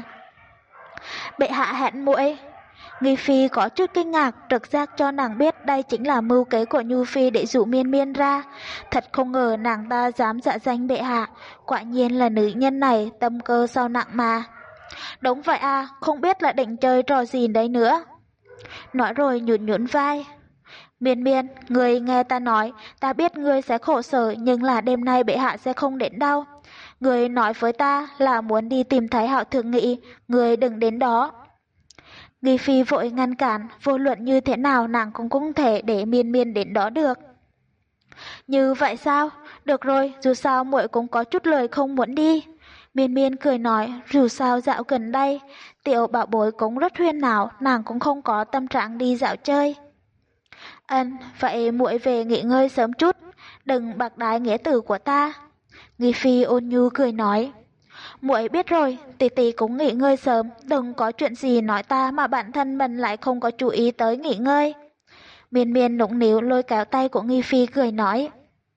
Bệ hạ hẹn muội. Nghi Phi có chút kinh ngạc, trực giác cho nàng biết đây chính là mưu kế của Nhu Phi để dụ Miên Miên ra. Thật không ngờ nàng ta dám dạ danh bệ hạ, quả nhiên là nữ nhân này tâm cơ sao nặng mà. Đúng vậy à, không biết là định chơi trò gì đấy nữa. Nói rồi nhún nhún vai. Miên Miên, ngươi nghe ta nói, ta biết ngươi sẽ khổ sở nhưng là đêm nay bệ hạ sẽ không đến đâu. Ngươi nói với ta là muốn đi tìm Thái hậu thượng nghị, ngươi đừng đến đó. Nghi Phi vội ngăn cản, vô luận như thế nào nàng cũng không thể để Miên Miên đến đó được. Như vậy sao? Được rồi, dù sao muội cũng có chút lời không muốn đi. Miên Miên cười nói, dù sao dạo gần đây, tiểu bảo bối cũng rất huyên náo, nàng cũng không có tâm trạng đi dạo chơi. Ừm, vậy muội về nghỉ ngơi sớm chút, đừng bạc đái nghĩa tử của ta. Nghi Phi ôn nhu cười nói. Muội biết rồi, tỷ tỷ cũng nghỉ ngơi sớm, đừng có chuyện gì nói ta mà bản thân mình lại không có chú ý tới nghỉ ngơi. Miên Miên nũng nịu lôi kéo tay của Nghi Phi cười nói.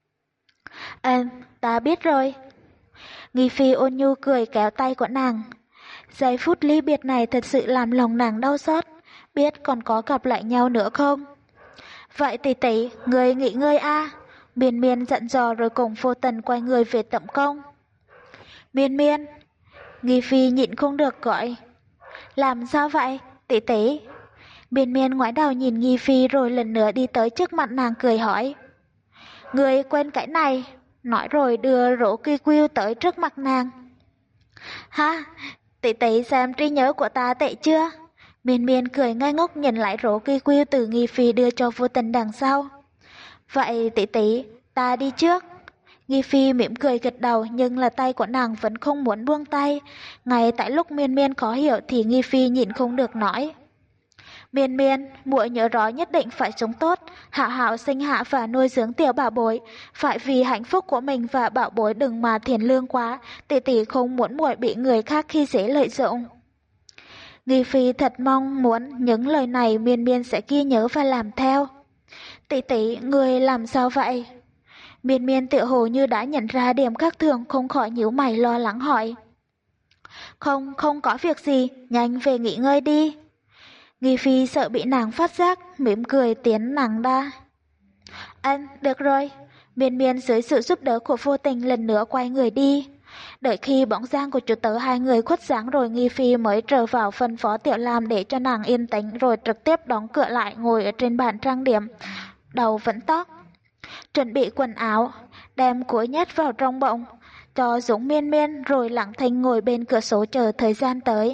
Ừm, ta biết rồi. Nghi Phi ôn nhu cười kéo tay của nàng. Giây phút ly biệt này thật sự làm lòng nàng đau xót, biết còn có gặp lại nhau nữa không? Vậy tỷ tỷ, người nghỉ ngơi a. Miên Miên dặn dò rồi cùng Vô Tần quay người về tẩm công. Miên Miên, Nghi Phi nhịn không được gọi. Làm sao vậy, tỷ tỷ? Miên Miên ngoái đầu nhìn Nghi Phi rồi lần nữa đi tới trước mặt nàng cười hỏi. Người quên cái này, nói rồi đưa rổ ki quy tới trước mặt nàng. Ha, tỷ tỷ xem trí nhớ của ta tệ chưa? Miên Miên cười ngây ngốc nhìn lại rổ ki quy từ Nghi Phi đưa cho Vô Tình đằng sau. Vậy tỷ tỷ, ta đi trước. Nghi Phi mỉm cười gật đầu nhưng là tay của nàng vẫn không muốn buông tay. Ngay tại lúc Miên Miên khó hiểu thì Nghi Phi nhịn không được nói. Miên Miên, muội nhớ rõ nhất định phải sống tốt, hảo hảo sinh hạ và nuôi dưỡng tiểu bảo bối, phải vì hạnh phúc của mình và bảo bối đừng mà thiền lương quá, tỷ tỷ không muốn muội bị người khác khi dễ lợi dụng. Nghi Phi thật mong muốn những lời này Miên Miên sẽ ghi nhớ và làm theo. Tỷ tỷ, người làm sao vậy? Miên Miên tựa hồ như đã nhận ra điểm khác thường không khỏi nhíu mày lo lắng hỏi. Không, không có việc gì, nhanh về nghỉ ngơi đi. Nghi Phi sợ bị nàng phát giác, mỉm cười tiến nàng ra. Anh, được rồi. Miên Miên dưới sự giúp đỡ của Vô Tình lần nữa quay người đi. Đợi khi bóng dáng của chủ tớ hai người khuất dáng rồi Nghi Phi mới trở vào phân phó Tiểu Lam để cho nàng yên tĩnh rồi trực tiếp đóng cửa lại ngồi ở trên bàn trang điểm. Đầu vẫn tóc. Chuẩn bị quần áo, đem cuối nhét vào trong bụng, cho Dũng Miên Miên rồi lặng thinh ngồi bên cửa sổ chờ thời gian tới.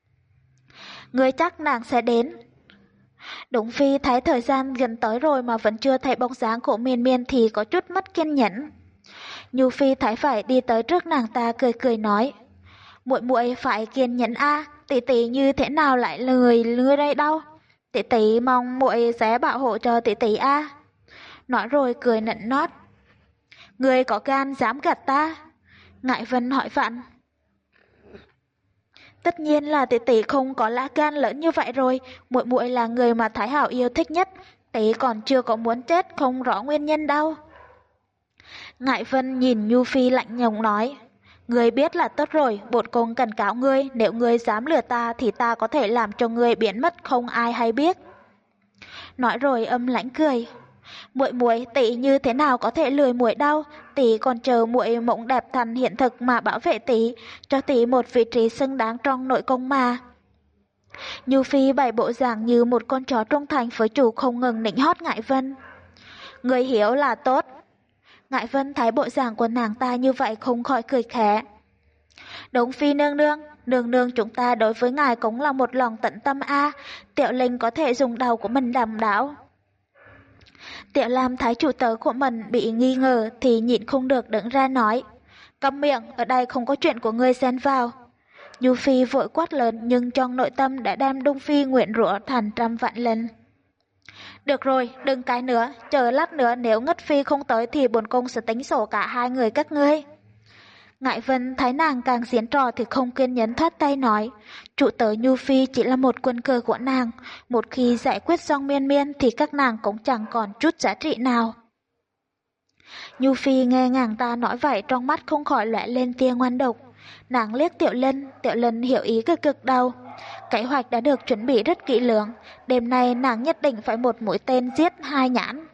Người chắc nàng sẽ đến. Đúng Phi thấy thời gian gần tới rồi mà vẫn chưa thấy bóng dáng của Miên Miên thì có chút mất kiên nhẫn. Nhu Phi thấy phải đi tới trước nàng ta cười cười nói. Muội muội phải kiên nhẫn a, tỷ tỷ như thế nào lại là người lừa đây đâu. Tỷ tỷ mong muội sẽ bảo hộ cho tỷ tỷ a. Nói rồi cười nịnh nót. Người có gan dám gạt ta? Ngại Vân hỏi vặn. Tất nhiên là tỷ tỷ không có lá gan lớn như vậy rồi, muội muội là người mà Thái hậu yêu thích nhất, tỷ còn chưa có muốn chết không rõ nguyên nhân đâu. Ngại Vân nhìn Nhu Phi lạnh nhùng nói, người biết là tốt rồi, bổn cung cảnh cáo ngươi, nếu ngươi dám lừa ta thì ta có thể làm cho ngươi biến mất không ai hay biết. Nói rồi âm lãnh cười. Muội muội, tỷ như thế nào có thể lười muội đâu, tỷ còn chờ muội mộng đẹp thành hiện thực mà bảo vệ tỷ, cho tỷ một vị trí xứng đáng trong nội cung mà. Nhu Phi bày bộ dạng như một con chó trung thành với chủ không ngừng nịnh hót Ngại Vân. Người hiểu là tốt. Ngại Vân thấy bộ dạng của nàng ta như vậy không khỏi cười khẽ. Đúng Phi nương nương, nương nương chúng ta đối với ngài cũng là một lòng tận tâm a, Tiểu Linh có thể dùng đầu của mình đảm đảo. Tiểu Lam thấy chủ tớ của mình bị nghi ngờ thì nhịn không được đứng ra nói. Câm miệng, ở đây không có chuyện của ngươi xen vào. Nhu Phi vội quát lớn nhưng trong nội tâm đã đem Đông Phi nguyện rủa thành trăm vạn lần. Được rồi, đừng cái nữa, chờ lát nữa nếu Ngất Phi không tới thì bổn cung sẽ tính sổ cả hai người các ngươi. Ngải Vân thấy nàng càng diễn trò thì không kiên nhẫn thoát tay nói, chủ tớ Nhu Phi chỉ là một quân cờ của nàng, một khi giải quyết xong Miên Miên thì các nàng cũng chẳng còn chút giá trị nào. Nhu Phi nghe nàng ta nói vậy trong mắt không khỏi lóe lên tia ngoan độc. Nàng liếc Tiểu Linh, Tiểu Linh hiểu ý cực cực đầu. Kế hoạch đã được chuẩn bị rất kỹ lưỡng, đêm nay nàng nhất định phải một mũi tên giết hai nhãn.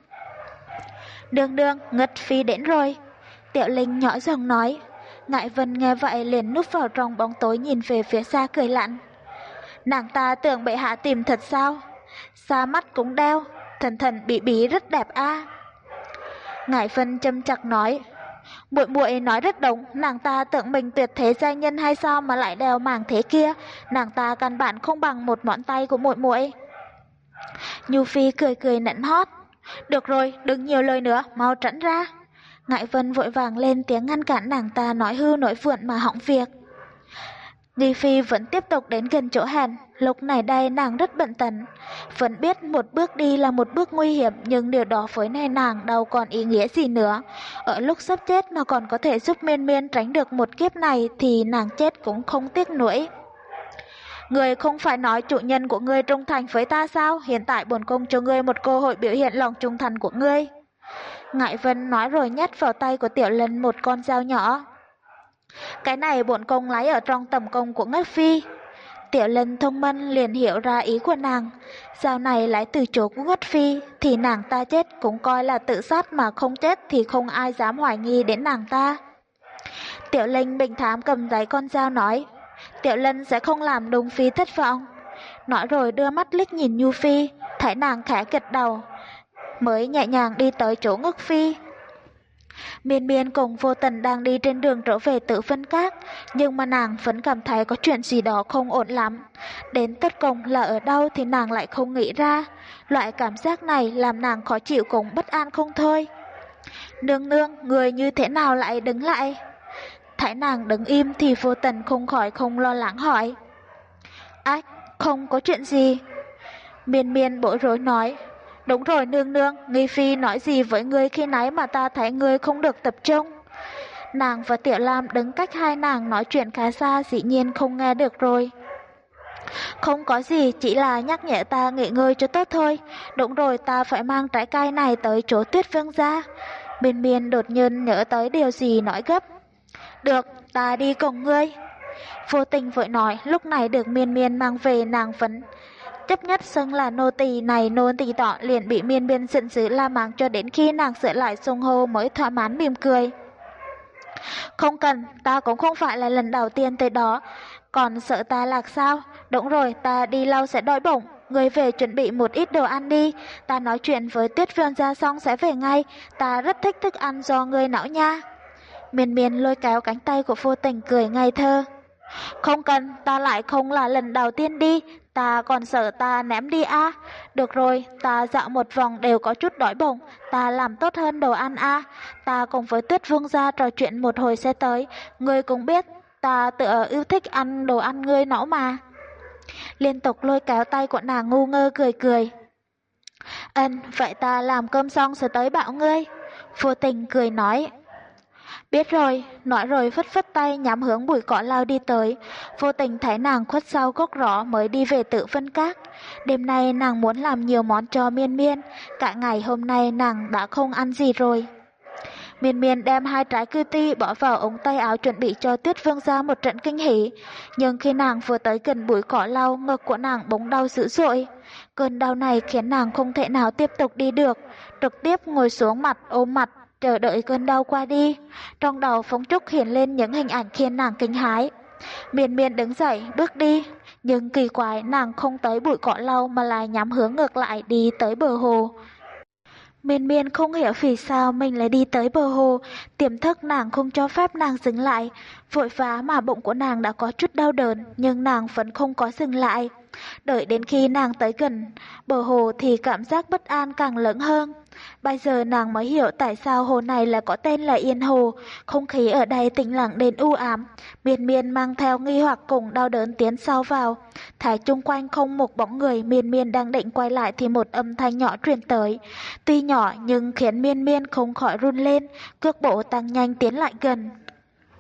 Đương đương, Ngất Phi đến rồi. Tiểu Linh nhỏ giọng nói. Ngải Vân nghe vậy liền núp vào trong bóng tối nhìn về phía xa cười lạnh. Nàng ta tưởng bệ hạ tìm thật sao? Xa mắt cũng đeo, thần thần bị bí rất đẹp a. À. Ngải Vân châm chặt nói. Muội muội nói rất đúng, nàng ta tưởng mình tuyệt thế giai nhân hay sao mà lại đeo màng thế kia, nàng ta căn bản không bằng một ngón tay của muội muội. Nhu Phi cười cười nịnh hót. Được rồi, đừng nhiều lời nữa, mau tránh ra. Ngải Vân vội vàng lên tiếng ngăn cản nàng ta nói hưu nói vượn mà hỏng việc. Nghi Phi vẫn tiếp tục đến gần chỗ hẹn, lúc này đây nàng rất bận tần. Vẫn biết một bước đi là một bước nguy hiểm, nhưng điều đó với này nàng đâu còn ý nghĩa gì nữa. Ở lúc sắp chết mà còn có thể giúp Miên Miên tránh được một kiếp này thì nàng chết cũng không tiếc nuối. Ngươi không phải nói chủ nhân của ngươi trung thành với ta sao? Hiện tại bổn cung cho ngươi một cơ hội biểu hiện lòng trung thành của ngươi. Ngải Vân nói rồi nhét vào tay của Tiểu Linh một con dao nhỏ. Cái này bổn cung lấy ở trong tầm cung của Ngất Phi. Tiểu Linh thông minh liền hiểu ra ý của nàng. Dao này lấy từ chỗ của Ngất Phi thì nàng ta chết cũng coi là tự sát, mà không chết thì không ai dám hoài nghi đến nàng ta. Tiểu Linh bình thản cầm lấy con dao nói. Tiểu Linh sẽ không làm Đùng Phi thất vọng. Nói rồi đưa mắt liếc nhìn Nhu Phi, thấy nàng khẽ gật đầu, mới nhẹ nhàng đi tới chỗ Ngất Phi. Miên Miên cùng Vô Tình đang đi trên đường trở về Tử Vân Các, nhưng mà nàng vẫn cảm thấy có chuyện gì đó không ổn lắm. Đến tất cùng là ở đâu thì nàng lại không nghĩ ra. Loại cảm giác này làm nàng khó chịu cũng bất an không thôi. Nương nương, người như thế nào lại đứng lại? Thấy nàng đứng im thì Vô Tình không khỏi không lo lắng hỏi. Ách, không có chuyện gì. Miên Miên bối rối nói. Đúng rồi nương nương, Nghi Phi nói gì với ngươi khi nãy mà ta thấy ngươi không được tập trung. Nàng và Tiểu Lam đứng cách hai nàng nói chuyện khá xa, dĩ nhiên không nghe được rồi. Không có gì, chỉ là nhắc nhở ta nghỉ ngơi cho tốt thôi. Đúng rồi, ta phải mang trái cây này tới chỗ Tuyết Vương gia. Miên Miên đột nhiên nhớ tới điều gì nói gấp. Được, ta đi cùng ngươi. Vô Tình vội nói, lúc này được Miên Miên mang về nàng vẫn chấp nhất xưng là nô tỳ này nô tỳ tọ, liền bị Miên Miên giận dữ la mắng cho đến khi nàng sửa lại xưng hô mới thỏa mãn mỉm cười. Không cần, ta cũng không phải là lần đầu tiên tới đó, còn sợ ta lạc sao? Đúng rồi, ta đi lâu sẽ đói bụng, người về chuẩn bị một ít đồ ăn đi, ta nói chuyện với Tuyết Vương gia xong sẽ về ngay, ta rất thích thức ăn do người nấu nha. Miên Miên lôi kéo cánh tay của Vô Tình cười ngây thơ. Không cần, ta lại không là lần đầu tiên đi, ta còn sợ ta ném đi a. À. Được rồi, ta dạo một vòng đều có chút đói bụng, ta làm tốt hơn đồ ăn a. À. Ta cùng với Tuyết Vương gia trò chuyện một hồi sẽ tới, ngươi cũng biết, ta tự yêu thích ăn đồ ăn ngươi nấu mà. Liên tục lôi kéo tay của nàng ngu ngơ cười cười. Ừm, vậy ta làm cơm xong sẽ tới bảo ngươi. Vô Tình cười nói. Biết rồi, nói rồi phất phất tay nhắm hướng bụi cỏ lao đi tới. Vô Tình thấy nàng khuất sau gốc rõ mới đi về Tử Vân Các. Đêm nay nàng muốn làm nhiều món cho Miên Miên, cả ngày hôm nay nàng đã không ăn gì rồi. Miên Miên đem hai trái cư ti bỏ vào ống tay áo chuẩn bị cho Tuyết Vương gia một trận kinh hỉ, nhưng khi nàng vừa tới gần bụi cỏ lau, ngực của nàng bỗng đau dữ dội. Cơn đau này khiến nàng không thể nào tiếp tục đi được, trực tiếp ngồi xuống mặt ôm mặt chờ đợi cơn đau qua đi. Trong đầu phóng trúc hiện lên những hình ảnh khiến nàng kinh hãi. Miên Miên đứng dậy bước đi, nhưng kỳ quái nàng không tới bụi cỏ lau mà lại nhắm hướng ngược lại đi tới bờ hồ. Miên Miên không hiểu vì sao mình lại đi tới bờ hồ, tiềm thức nàng không cho phép nàng dừng lại, vội vã mà bụng của nàng đã có chút đau đớn, nhưng nàng vẫn không có dừng lại. Đợi đến khi nàng tới gần bờ hồ thì cảm giác bất an càng lớn hơn. Bây giờ nàng mới hiểu tại sao hồ này là có tên là Yên Hồ, không khí ở đây tĩnh lặng đến u ám. Miên Miên mang theo nghi hoặc cùng đau đớn tiến sâu vào, thấy chung quanh không một bóng người. Miên Miên đang định quay lại thì một âm thanh nhỏ truyền tới, tuy nhỏ nhưng khiến Miên Miên không khỏi run lên, cước bộ tăng nhanh tiến lại gần.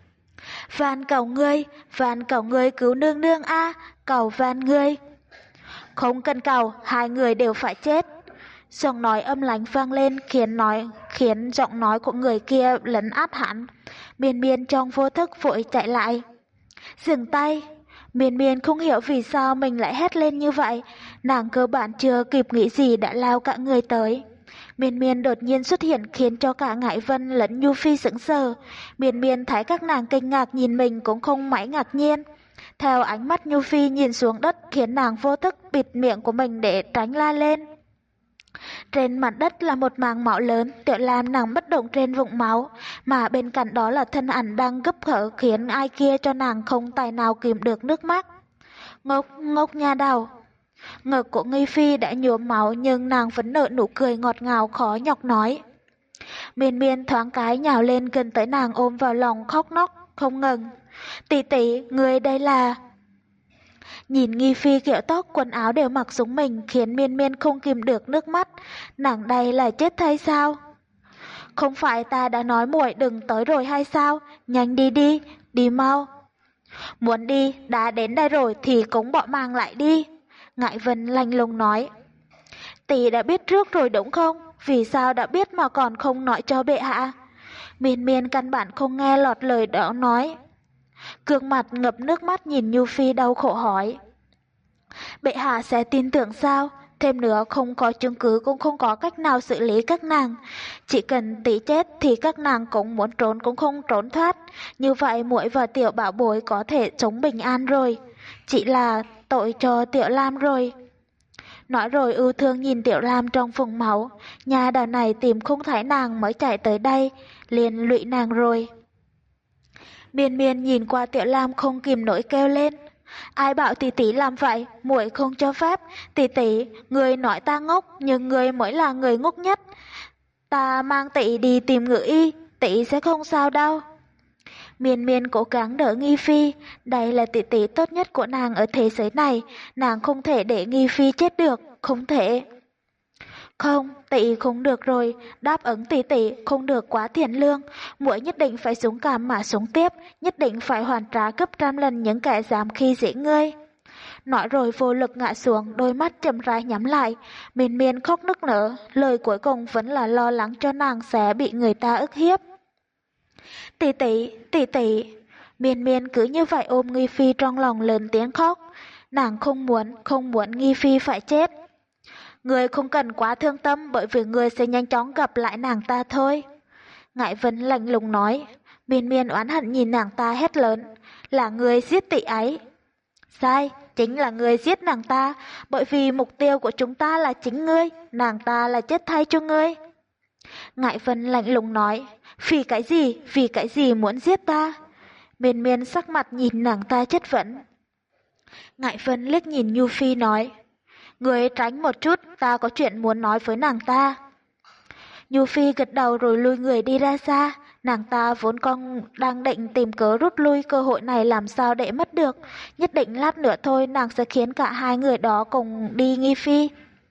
Van cầu ngươi, van cầu ngươi cứu nương nương a, cầu van ngươi. Không cần cầu, hai người đều phải chết. Giọng nói âm lãnh vang lên khiến nói khiến giọng nói của người kia lấn át hẳn. Miên Miên trong vô thức vội chạy lại. Dừng tay. Miên Miên không hiểu vì sao mình lại hét lên như vậy. Nàng cơ bản chưa kịp nghĩ gì đã lao cả người tới. Miên Miên đột nhiên xuất hiện khiến cho cả Ngải Vân lẫn Nhu Phi sững sờ. Miên Miên thấy các nàng kinh ngạc nhìn mình cũng không mãi ngạc nhiên. Theo ánh mắt Nhu Phi nhìn xuống đất khiến nàng vô thức bịt miệng của mình để tránh la lên. Trên mặt đất là một mảng máu lớn, Tiểu Lam nằm bất động trên vũng máu, mà bên cạnh đó là thân ảnh đang gấp thở khiến ai kia cho nàng không tài nào kìm được nước mắt. Ngốc, ngốc nha đầu. Ngực của Nghi Phi đã nhuốm máu nhưng nàng vẫn nở nụ cười ngọt ngào khó nhọc nói. Miên Miên thoáng cái nhào lên gần tới nàng ôm vào lòng khóc nóc không ngừng. Tỷ tỷ, người đây là... Nhìn Nghi Phi kiểu tóc quần áo đều mặc giống mình khiến Miên Miên không kìm được nước mắt. Nàng đây là chết thay sao? Không phải ta đã nói muội đừng tới rồi hay sao? Nhanh đi đi, đi mau. Muốn đi, đã đến đây rồi thì cũng bỏ mang lại đi. Ngải Vân lạnh lùng nói. Tỷ đã biết trước rồi đúng không? Vì sao đã biết mà còn không nói cho bệ hạ? Miên Miên căn bản không nghe lọt lời đó nói. Gương mặt ngập nước mắt nhìn Nhu Phi đau khổ hỏi. Bệ hạ sẽ tin tưởng sao? Thêm nữa không có chứng cứ cũng không có cách nào xử lý các nàng. Chỉ cần tỷ chết thì các nàng cũng muốn trốn cũng không trốn thoát. Như vậy muội và Tiểu Bảo Bối có thể sống bình an rồi. Chỉ là tội cho Tiểu Lam rồi. Nói rồi ưu thương nhìn Tiểu Lam trong vùng máu. Nhà đầu này tìm không thấy nàng mới chạy tới đây, liền lụy nàng rồi. Miên Miên nhìn qua Tiểu Lam không kìm nổi kêu lên. Ai bảo tỷ tỷ làm vậy, muội không cho phép. Tỷ tỷ, người nói ta ngốc, nhưng người mới là người ngốc nhất. Ta mang tỷ đi tìm ngự y, tỷ sẽ không sao đâu. Miên Miên cố gắng đỡ Nghi Phi, đây là tỷ tỷ tốt nhất của nàng ở thế giới này, nàng không thể để Nghi Phi chết được, không thể. Không, tỷ không được rồi, đáp ứng tỷ tỷ không được quá thiện lương, muội nhất định phải dũng cảm mà sống tiếp, nhất định phải hoàn trả gấp trăm lần những kẻ dám khi dễ ngươi. Nói rồi vô lực ngã xuống, đôi mắt chậm rãi nhắm lại, Miên Miên khóc nức nở, lời cuối cùng vẫn là lo lắng cho nàng sẽ bị người ta ức hiếp. Tỷ tỷ, tỷ tỷ, Miên Miên cứ như vậy ôm Nghi Phi trong lòng lớn tiếng khóc, nàng không muốn, không muốn Nghi Phi phải chết. Người không cần quá thương tâm bởi vì người sẽ nhanh chóng gặp lại nàng ta thôi. Ngải Vân lạnh lùng nói. Miên Miên oán hận nhìn nàng ta hét lớn. Là người giết tỷ ấy. Sai, chính là người giết nàng ta. Bởi vì mục tiêu của chúng ta là chính ngươi. Nàng ta là chết thay cho ngươi. Ngải Vân lạnh lùng nói. Vì cái gì, vì cái gì muốn giết ta? Miên Miên sắc mặt nhìn nàng ta chất vấn. Ngải Vân liếc nhìn Nhu Phi nói. Người tránh một chút, ta có chuyện muốn nói với nàng ta. Nhu Phi gật đầu rồi lui người đi ra xa. Nàng ta vốn con đang định tìm cớ rút lui, cơ hội này làm sao để mất được. Nhất định lát nữa thôi nàng sẽ khiến cả hai người đó cùng đi Nghi Phi.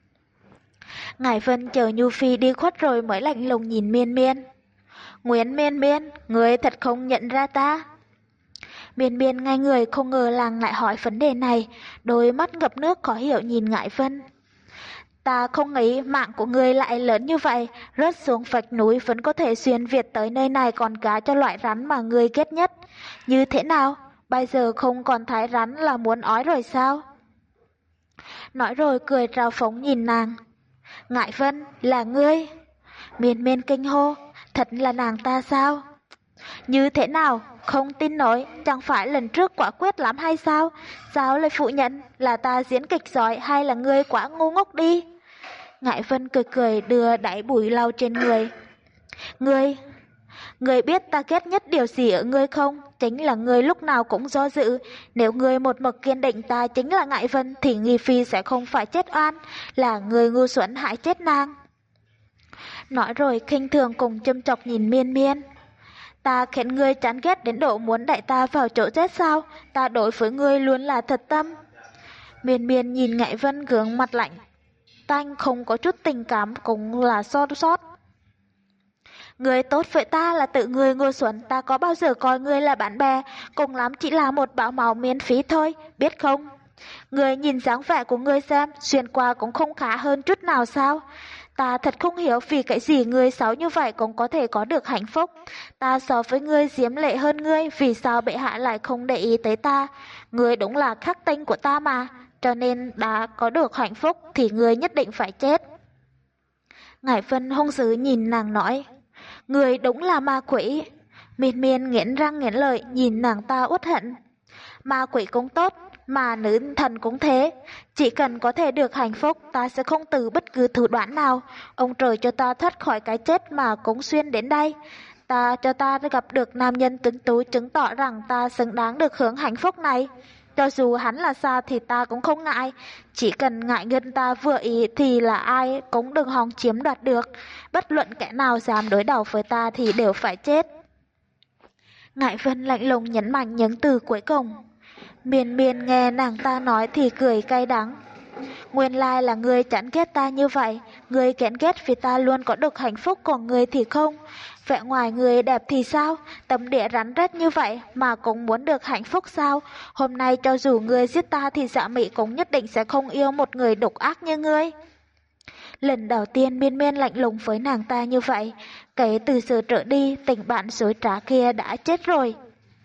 Ngải Vân chờ Nhu Phi đi khuất rồi mới lạnh lùng nhìn Miên Miên. Nguyễn Miên Miên, người thật không nhận ra ta. Miên Miên ngay người không ngờ làng lại hỏi vấn đề này, đôi mắt ngập nước khó hiểu nhìn Ngải Vân. Ta không nghĩ mạng của ngươi lại lớn như vậy, rớt xuống vạch núi vẫn có thể xuyên Việt tới nơi này còn cá cho loại rắn mà ngươi ghét nhất. Như thế nào? Bây giờ không còn thái rắn là muốn ói rồi sao? Nói rồi cười trào phóng nhìn nàng. Ngải Vân, là ngươi? Miên Miên kinh hô, thật là nàng ta sao? Như thế nào? Không tin nổi, chẳng phải lần trước quả quyết lắm hay sao? Sao lại phủ nhận là ta diễn kịch giỏi hay là ngươi quá ngu ngốc đi? Ngải Vân cười cười đưa đáy bụi lau trên người. Ngươi, ngươi biết ta ghét nhất điều gì ở ngươi không? Chính là ngươi lúc nào cũng do dự. Nếu ngươi một mực kiên định ta chính là Ngải Vân thì Nghi Phi sẽ không phải chết oan, là ngươi ngu xuẩn hại chết nàng. Nói rồi khinh thường cùng châm chọc nhìn Miên Miên. Ta khiến ngươi chán ghét đến độ muốn đẩy ta vào chỗ chết sao? Ta đối với ngươi luôn là thật tâm. Miên Miên nhìn Ngải Vân gương mặt lạnh tanh không có chút tình cảm cũng là xót xót. Người tốt với ta là tự người ngô xuẩn, ta có bao giờ coi ngươi là bạn bè, cùng lắm chỉ là một bảo mẫu miễn phí thôi, biết không? Người nhìn dáng vẻ của ngươi xem, xuyên qua cũng không khá hơn chút nào sao? Ta thật không hiểu vì cái gì người xấu như vậy cũng có thể có được hạnh phúc. Ta so với ngươi diễm lệ hơn ngươi, vì sao bệ hạ lại không để ý tới ta? Ngươi đúng là khắc tinh của ta mà, cho nên đã có được hạnh phúc thì ngươi nhất định phải chết. Ngải Vân hung dữ nhìn nàng nói, người đúng là ma quỷ. Miên Miên nghiến răng nghiến lợi nhìn nàng ta uất hận. Ma quỷ cũng tốt, mà nữ thần cũng thế. Chỉ cần có thể được hạnh phúc, ta sẽ không từ bất cứ thủ đoạn nào. Ông trời cho ta thoát khỏi cái chết mà cũng xuyên đến đây. Ta cho ta gặp được nam nhân tuấn tú chứng tỏ rằng ta xứng đáng được hưởng hạnh phúc này. Cho dù hắn là sao thì ta cũng không ngại. Chỉ cần ngại ngân ta vừa ý thì là ai cũng đừng hòng chiếm đoạt được. Bất luận kẻ nào dám đối đầu với ta thì đều phải chết. Ngải Vân lạnh lùng nhấn mạnh những từ cuối cùng. Miên Miên nghe nàng ta nói thì cười cay đắng. Nguyên lai là người chán ghét ta như vậy. Người ghen ghét vì ta luôn có được hạnh phúc, còn người thì không. Vẻ ngoài người đẹp thì sao? Tấm địa rắn rết như vậy mà cũng muốn được hạnh phúc sao? Hôm nay cho dù người giết ta thì Dạ Mị cũng nhất định sẽ không yêu một người độc ác như ngươi. Lần đầu tiên Miên Miên lạnh lùng với nàng ta như vậy. Kể từ giờ trở đi, tình bạn dối trá kia đã chết rồi.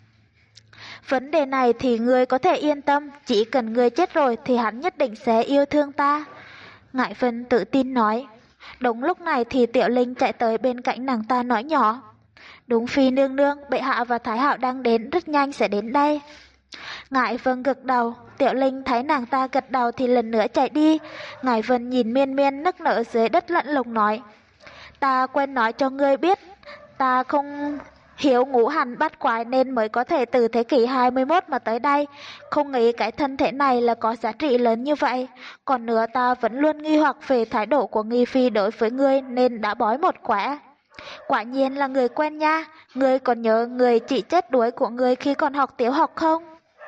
Vấn đề này thì ngươi có thể yên tâm, chỉ cần ngươi chết rồi thì hắn nhất định sẽ yêu thương ta. Ngải Vân tự tin nói. Đúng lúc này thì Tiểu Linh chạy tới bên cạnh nàng ta nói nhỏ. Đúng phi nương nương, bệ hạ và Thái hậu đang đến, rất nhanh sẽ đến đây. Ngải Vân gật đầu, Tiểu Linh thấy nàng ta gật đầu thì lần nữa chạy đi. Ngải Vân nhìn Miên Miên nức nở dưới đất lạnh lùng nói. Ta quên nói cho ngươi biết, ta không hiểu ngũ hành bát quái nên mới có thể từ thế kỷ hai mươi mốt mà tới đây. Không nghĩ cái thân thể này là có giá trị lớn như vậy. Còn nữa ta vẫn luôn nghi hoặc về thái độ của Nghi Phi đối với ngươi nên đã bói một quả. Quả nhiên là người quen nha. Ngươi còn nhớ người chị chết đuối của ngươi khi còn học tiểu học không?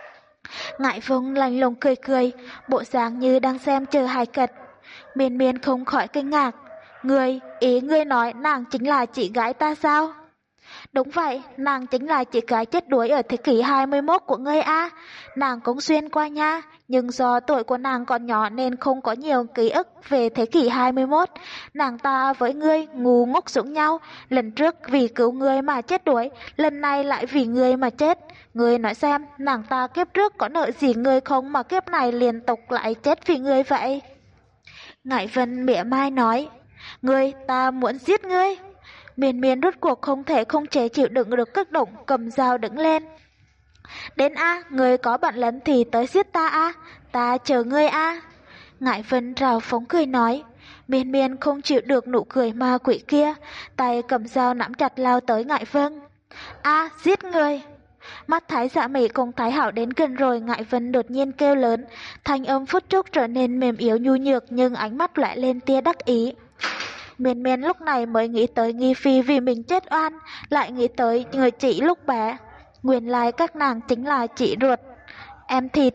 Ngải Vân lạnh lùng cười cười, bộ dáng như đang xem chờ hài kịch. Miên Miên không khỏi kinh ngạc. Ngươi, ý ngươi nói nàng chính là chị gái ta sao? Đúng vậy, nàng chính là chị gái chết đuối ở thế kỷ hai mươi mốt của ngươi a. Nàng cũng xuyên qua nha, nhưng do tuổi của nàng còn nhỏ nên không có nhiều ký ức về thế kỷ hai mươi mốt. Nàng ta với ngươi ngu ngốc giống nhau, lần trước vì cứu ngươi mà chết đuối, lần này lại vì ngươi mà chết. Ngươi nói xem, nàng ta kiếp trước có nợ gì ngươi không mà kiếp này liên tục lại chết vì ngươi vậy? Ngải Vân mỉa mai nói, ngươi, ta muốn giết ngươi. Miên Miên rốt cuộc không thể không chế chịu đựng được kích động, cầm dao đứng lên. Đến a, người có bản lĩnh thì tới giết ta a, ta chờ ngươi a. Ngải Vân rào phóng cười nói. Miên Miên không chịu được nụ cười ma quỷ kia, tay cầm dao nắm chặt lao tới Ngải Vân. A, giết người. Mắt Thái Dạ Mị cùng Thái Hảo đến gần rồi, Ngải Vân đột nhiên kêu lớn, thanh âm phút chốc trở nên mềm yếu nhu nhược nhưng ánh mắt lại lên tia đắc ý. Miên Miên lúc này mới nghĩ tới Nghi Phi vì mình chết oan, lại nghĩ tới người chị lúc bé. Nguyên lai các nàng chính là chị ruột, em thịt.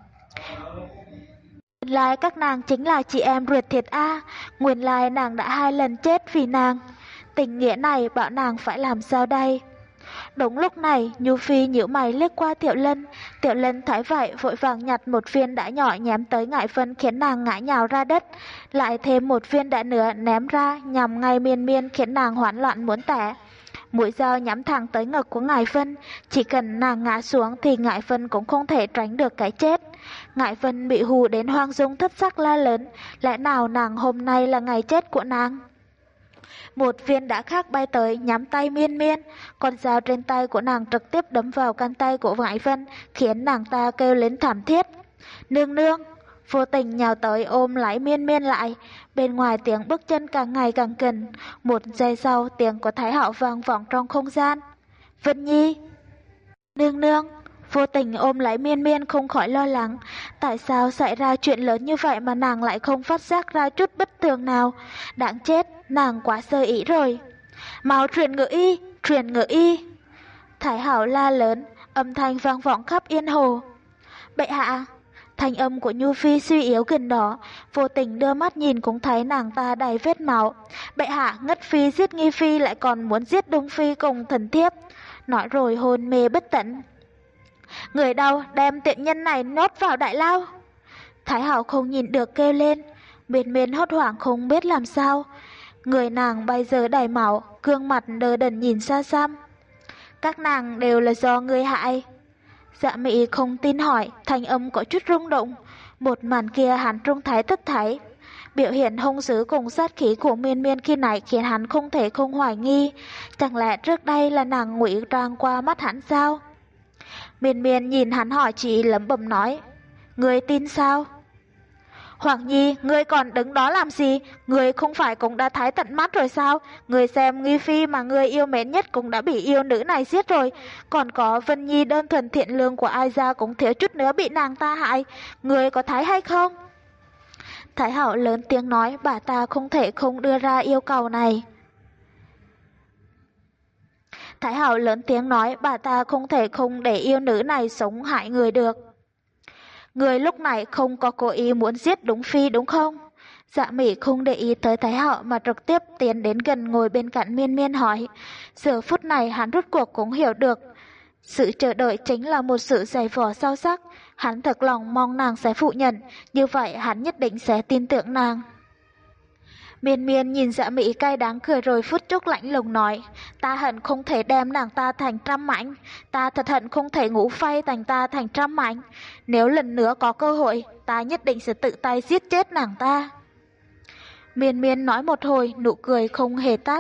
Nguyên lai các nàng chính là chị em ruột thịt a. Nguyên lai nàng đã hai lần chết vì nàng. Tình nghĩa này bảo nàng phải làm sao đây? Đúng lúc này, Nhu Phi nhíu mày liếc qua Tiểu Linh. Tiểu Linh thấy vậy vội vàng nhặt một viên đá nhỏ nhém tới Ngải Vân khiến nàng ngã nhào ra đất. Lại thêm một viên đá nữa ném ra nhằm ngay Miên Miên khiến nàng hoảng loạn muốn tẻ. Mũi dao nhắm thẳng tới ngực của Ngải Vân. Chỉ cần nàng ngã xuống thì Ngải Vân cũng không thể tránh được cái chết. Ngải Vân bị hù đến hoang dung thất sắc la lớn. Lẽ nào nàng hôm nay là ngày chết của nàng? Một viên đá khác bay tới nhắm tay Miên Miên, con dao trên tay của nàng trực tiếp đấm vào cánh tay của Ngải Vân, khiến nàng ta kêu lên thảm thiết. Nương nương, vô tình nhào tới ôm lấy Miên Miên lại. Bên ngoài tiếng bước chân càng ngày càng gần. Một giây sau tiếng của Thái Hậu vang vọng trong không gian. Vân Nhi. Nương nương. Vô tình ôm lấy Miên Miên không khỏi lo lắng. Tại sao xảy ra chuyện lớn như vậy mà nàng lại không phát giác ra chút bất thường nào? Đáng chết, nàng quá sơ ý rồi. Mau truyền ngự y, truyền ngự y. Thái Hảo la lớn, âm thanh vang vọng khắp Yên Hồ. Bệ hạ, Thanh âm của Nhu Phi suy yếu gần đó, vô tình đưa mắt nhìn cũng thấy nàng ta đầy vết máu. Bệ hạ, Ngất Phi giết Nghi Phi lại còn muốn giết Đông Phi cùng thần thiếp. Nói rồi hôn mê bất tỉnh. Người đâu đem tiện nhân này nhốt vào đại lao? Thái hậu không nhìn được kêu lên, miên miên hốt hoảng không biết làm sao. Người nàng bây giờ đầy máu, gương mặt đờ đẫn nhìn xa xăm. Các nàng đều là do người hại. Dạ Mị không tin hỏi, thanh âm có chút rung động. Một màn kia hắn trông thấy tất thấy. Biểu hiện hung dữ cùng sát khí của miên miên khi nãy khiến hắn không thể không hoài nghi. Chẳng lẽ trước đây là nàng ngụy trang qua mắt hắn sao? Miên miên nhìn hắn hỏi chị lẩm bẩm nói, người tin sao? Hoàng Nhi, ngươi còn đứng đó làm gì? Ngươi không phải cũng đã thấy tận mắt rồi sao? Ngươi xem Nghi Phi mà ngươi yêu mến nhất cũng đã bị yêu nữ này giết rồi. Còn có Vân Nhi đơn thuần thiện lương của ai ra cũng thiếu chút nữa bị nàng ta hại. Ngươi có thấy hay không? Thái hậu lớn tiếng nói, bà ta không thể không đưa ra yêu cầu này. Thái hậu lớn tiếng nói, bà ta không thể không để yêu nữ này sống hại người được. Người lúc này không có cố ý muốn giết Đúng Phi đúng không? Dạ Mị không để ý tới Thái hậu mà trực tiếp tiến đến gần ngồi bên cạnh miên miên hỏi. Giờ phút này hắn rốt cuộc cũng hiểu được. Sự chờ đợi chính là một sự dày vò sâu sắc. Hắn thật lòng mong nàng sẽ phủ nhận, như vậy hắn nhất định sẽ tin tưởng nàng. Miên miên nhìn Dạ Mị cay đắng cười rồi phút chốc lạnh lùng nói, ta hận không thể đem nàng ta thành trăm mảnh, ta thật hận không thể ngủ phay thành ta thành trăm mảnh. Nếu lần nữa có cơ hội, ta nhất định sẽ tự tay giết chết nàng ta. Miên miên nói một hồi, nụ cười không hề tắt.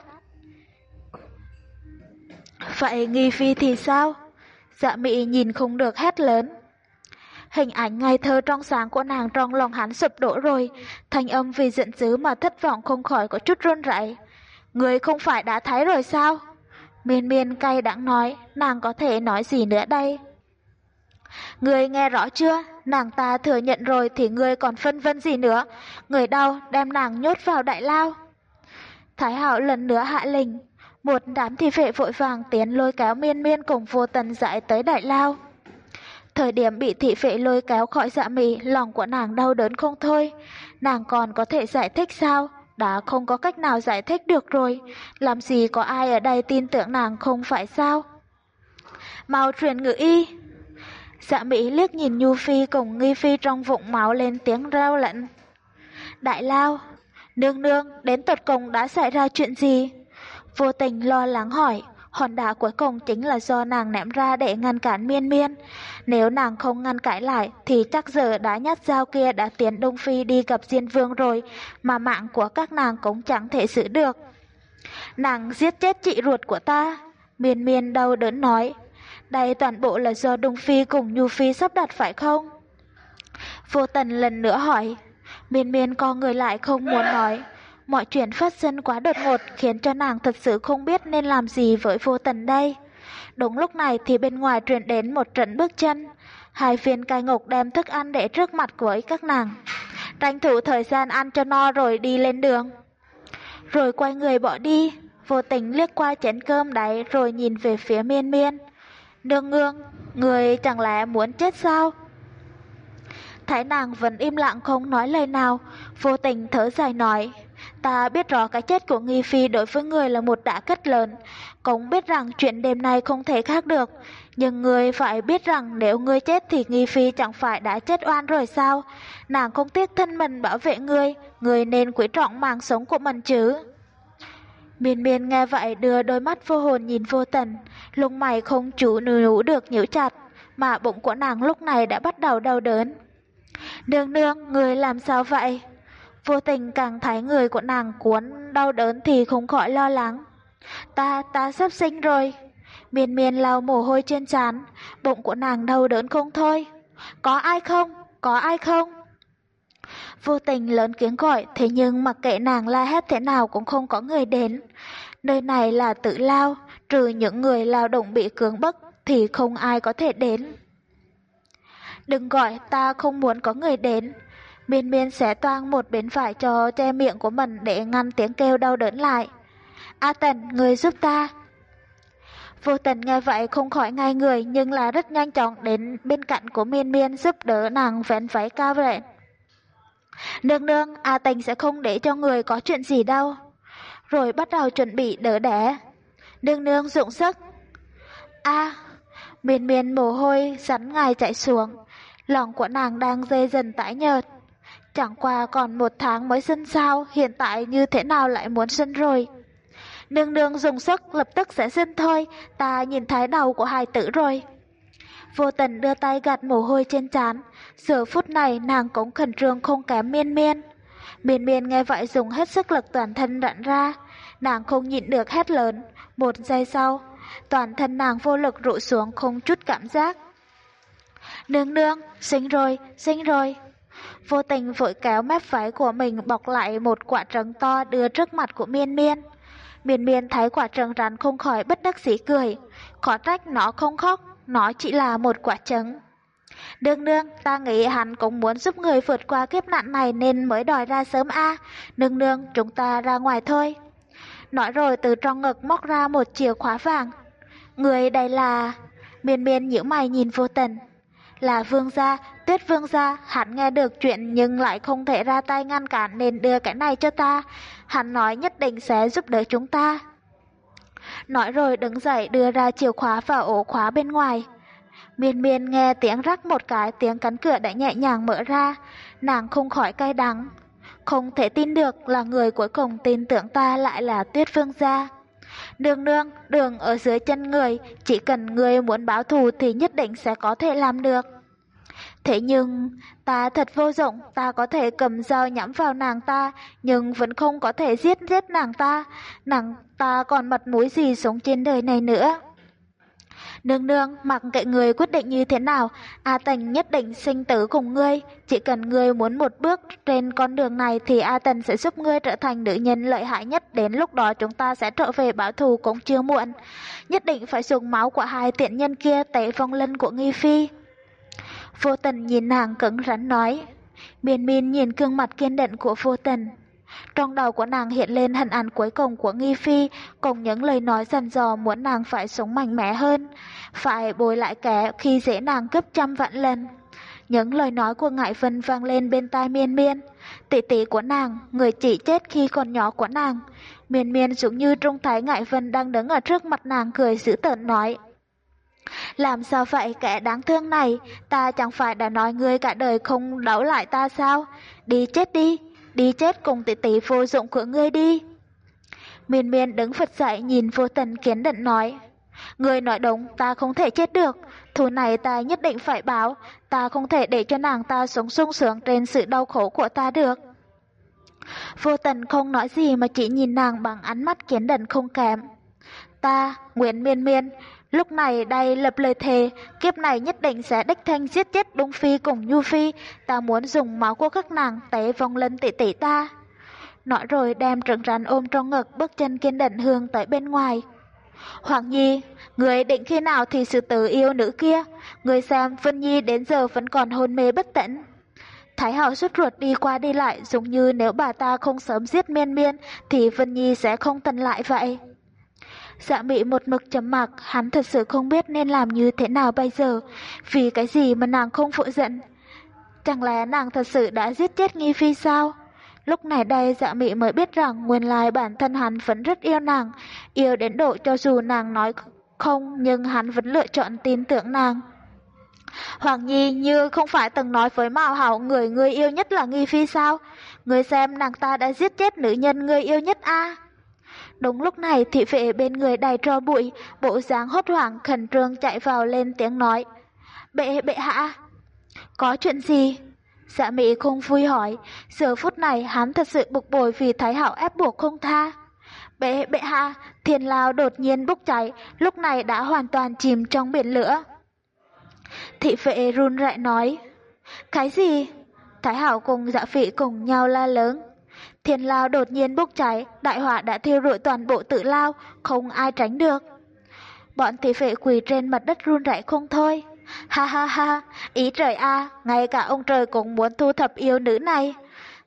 Vậy Nghi Phi thì sao? Dạ Mị nhìn không được hét lớn. Hình ảnh ngây thơ trong sáng của nàng trong lòng hắn sụp đổ rồi, thanh âm vì giận dữ mà thất vọng không khỏi có chút run rẩy. Người không phải đã thấy rồi sao? Miên miên cay đắng nói, nàng có thể nói gì nữa đây? Người nghe rõ chưa? Nàng ta thừa nhận rồi thì người còn phân vân gì nữa? Người đâu đem nàng nhốt vào đại lao? Thái hậu lần nữa hạ lệnh, một đám thị vệ vội vàng tiến lôi kéo miên miên cùng Vô Tần giải tới đại lao. Thời điểm bị thị vệ lôi kéo khỏi Dạ Mị, lòng của nàng đau đớn không thôi. Nàng còn có thể giải thích sao? Đã không có cách nào giải thích được rồi. Làm gì có ai ở đây tin tưởng nàng không phải sao? Mau truyền ngự y. Dạ Mị liếc nhìn Nhu Phi cùng Nghi Phi trong vụng máu lên tiếng rao lệnh. Đại lao, nương nương, đến tột cùng đã xảy ra chuyện gì? Vô Tình lo lắng hỏi. Hòn đá cuối cùng chính là do nàng ném ra để ngăn cản miên miên. Nếu nàng không ngăn cãi lại thì chắc giờ đã nhát dao kia đã tiến Đông Phi đi gặp Diên Vương rồi, mà mạng của các nàng cũng chẳng thể giữ được. Nàng giết chết chị ruột của ta. Miên miên đau đớn nói. Đây toàn bộ là do Đông Phi cùng Nhu Phi sắp đặt phải không? Vô Tần lần nữa hỏi. Miên miên co người lại không muốn nói. Mọi chuyện phát sinh quá đột ngột khiến cho nàng thật sự không biết nên làm gì với Vô Tần đây. Đúng lúc này thì bên ngoài truyền đến một trận bước chân. Hai viên cai ngục đem thức ăn để trước mặt của các nàng. Tranh thủ thời gian ăn cho no rồi đi lên đường. Rồi quay người bỏ đi. Vô Tình liếc qua chén cơm đấy rồi nhìn về phía miên miên. Nương nương, người chẳng lẽ muốn chết sao? Thấy nàng vẫn im lặng không nói lời nào, Vô Tình thở dài nói. Ta biết rõ cái chết của Nghi Phi đối với người là một đả kích lớn, cũng biết rằng chuyện đêm nay không thể khác được. Nhưng người phải biết rằng nếu ngươi chết thì Nghi Phi chẳng phải đã chết oan rồi sao? Nàng không tiếc thân mình bảo vệ ngươi, ngươi nên quý trọng mạng sống của mình chứ. Miên miên nghe vậy đưa đôi mắt vô hồn nhìn Vô Tần, lông mày không chủ nụ được nhíu chặt, mà bụng của nàng lúc này đã bắt đầu đau đớn. Nương nương, người làm sao vậy? Vô Tình càng thấy người của nàng cuốn đau đớn thì không khỏi lo lắng. Ta, ta sắp sinh rồi. Miên miên lau mồ hôi trên trán, bụng của nàng đau đớn không thôi. Có ai không? Có ai không? Vô Tình lớn tiếng gọi, thế nhưng mặc kệ nàng la hét thế nào cũng không có người đến. Nơi này là Tử Lao, trừ những người lao động bị cưỡng bức thì không ai có thể đến. Đừng gọi, ta không muốn có người đến. Miên miên xé toang một bên phải cho che miệng của mình để ngăn tiếng kêu đau đớn lại. A Tần, người giúp ta. Vô Tình nghe vậy không khỏi ngay người, nhưng là rất nhanh chóng đến bên cạnh của Miên Miên giúp đỡ nàng vén váy cao lên. Nương nương, A Tình sẽ không để cho người có chuyện gì đâu. Rồi bắt đầu chuẩn bị đỡ đẻ. Nương nương dụng sức. A, Miên Miên mồ hôi rắn ngài chảy xuống, lòng của nàng đang dây dần tái nhợt. Chẳng qua còn một tháng mới sinh sao, hiện tại như thế nào lại muốn sinh rồi. Nương nương dùng sức, lập tức sẽ sinh thôi, ta nhìn thấy đầu của hài tử rồi. Vô Tình đưa tay gạt mồ hôi trên trán, giờ phút này nàng cũng khẩn trương không kém Miên Miên. Miên Miên nghe vậy dùng hết sức lực toàn thân rặn ra, nàng không nhịn được hét lớn. Một giây sau, toàn thân nàng vô lực rũ xuống không chút cảm giác. Nương nương, sinh rồi, sinh rồi. Vô Tình vội kéo mép váy của mình bọc lại một quả trứng to đưa trước mặt của Miên Miên. Miên Miên thấy quả trứng rắn không khỏi bất đắc dĩ cười, khó trách nó không khóc, nó chỉ là một quả trứng. Nương nương, ta nghĩ hắn cũng muốn giúp người vượt qua kiếp nạn này nên mới đòi ra sớm a. À. Nương nương, chúng ta ra ngoài thôi. Nói rồi từ trong ngực móc ra một chìa khóa vàng. Người đây là... Miên Miên nhíu mày nhìn Vô Tình. Là vương gia, Tuyết vương gia. Hắn nghe được chuyện nhưng lại không thể ra tay ngăn cản nên đưa cái này cho ta. Hắn nói nhất định sẽ giúp đỡ chúng ta. Nói rồi đứng dậy đưa ra chìa khóa vào ổ khóa bên ngoài. Miên Miên nghe tiếng rắc một cái, tiếng cánh cửa đã nhẹ nhàng mở ra. Nàng không khỏi cay đắng. Không thể tin được là người cuối cùng tin tưởng ta lại là Tuyết vương gia. Nương nương, đường ở dưới chân người, chỉ cần người muốn báo thù thì nhất định sẽ có thể làm được. Thế nhưng, ta thật vô dụng, ta có thể cầm dao nhắm vào nàng ta, nhưng vẫn không có thể giết giết nàng ta. Nàng ta còn mặt mũi gì sống trên đời này nữa. Nương nương, mặc kệ người quyết định như thế nào, A Tình nhất định sinh tử cùng ngươi. Chỉ cần ngươi muốn một bước trên con đường này thì A Tình sẽ giúp ngươi trở thành nữ nhân lợi hại nhất. Đến lúc đó chúng ta sẽ trở về báo thù cũng chưa muộn. Nhất định phải dùng máu của hai tiện nhân kia tẩy vong linh của Nghi Phi. Vô Tình nhìn nàng cứng rắn nói. Miên Miên nhìn gương mặt kiên định của Vô Tình. Trong đầu của nàng hiện lên hình ảnh cuối cùng của Nghi Phi, cùng những lời nói dằn dò muốn nàng phải sống mạnh mẽ hơn, phải bồi lại kẻ khi dễ nàng gấp trăm vạn lần. Những lời nói của Ngải Vân vang lên bên tai Miên Miên. Tỷ tỷ của nàng, người chỉ chết khi còn nhỏ của nàng. Miên Miên giống như trông thấy Ngải Vân đang đứng ở trước mặt nàng cười dữ tợn nói. Làm sao vậy kẻ đáng thương này, ta chẳng phải đã nói ngươi cả đời không đấu lại ta sao? Đi chết đi, đi chết cùng tỷ tỷ vô dụng của ngươi đi. Miên Miên đứng phật dậy nhìn Vô Tình kiên định nói. Ngươi nói đúng, ta không thể chết được, thù này ta nhất định phải báo, ta không thể để cho nàng ta sống sung sướng trên sự đau khổ của ta được. Vô Tình không nói gì mà chỉ nhìn nàng bằng ánh mắt kiên định không kém. Ta, Nguyễn Miên Miên, lúc này đây lập lời thề, kiếp này nhất định sẽ đích thân giết chết Đông Phi cùng Nhu Phi, ta muốn dùng máu của các nàng tế vong linh tỷ tỷ ta. Nói rồi đem trứng rắn ôm trong ngực, bước chân kiên định hướng tới bên ngoài. Hoàng Nhi, người định khi nào thì xử tử yêu nữ kia, người xem Vân Nhi đến giờ vẫn còn hôn mê bất tỉnh. Thái Hậu sốt ruột đi qua đi lại, giống như nếu bà ta không sớm giết Miên Miên thì Vân Nhi sẽ không tỉnh lại vậy. Dạ Mị một mực trầm mặc, hắn thật sự không biết nên làm như thế nào bây giờ. Vì cái gì mà nàng không phụ giận? Chẳng lẽ nàng thật sự đã giết chết Nghi Phi sao? Lúc này đây Dạ Mị mới biết rằng nguyên lai bản thân hắn vẫn rất yêu nàng, yêu đến độ cho dù nàng nói không nhưng hắn vẫn lựa chọn tin tưởng nàng. Hoàng Nhi như không phải từng nói với Mạo Hảo người người yêu nhất là Nghi Phi sao? Người xem nàng ta đã giết chết nữ nhân người yêu nhất a. À? Đúng lúc này thị vệ bên người đầy tro bụi, bộ dáng hốt hoảng khẩn trương chạy vào lên tiếng nói. Bệ bệ hạ. Có chuyện gì? Dạ Mị không vui hỏi, giờ phút này hắn thật sự bực bội vì Thái Hậu ép buộc không tha. Bệ bệ hạ, Thiên Lao đột nhiên bốc cháy, lúc này đã hoàn toàn chìm trong biển lửa. Thị vệ run rẩy nói. Cái gì? Thái Hậu cùng Dạ Phỉ cùng nhau la lớn. Thiên Lao đột nhiên bốc cháy, đại hỏa đã thiêu rụi toàn bộ Tử Lao, không ai tránh được. Bọn thị vệ quỳ trên mặt đất run rẩy không thôi. Ha ha ha, ý trời a, ngay cả ông trời cũng muốn thu thập yêu nữ này.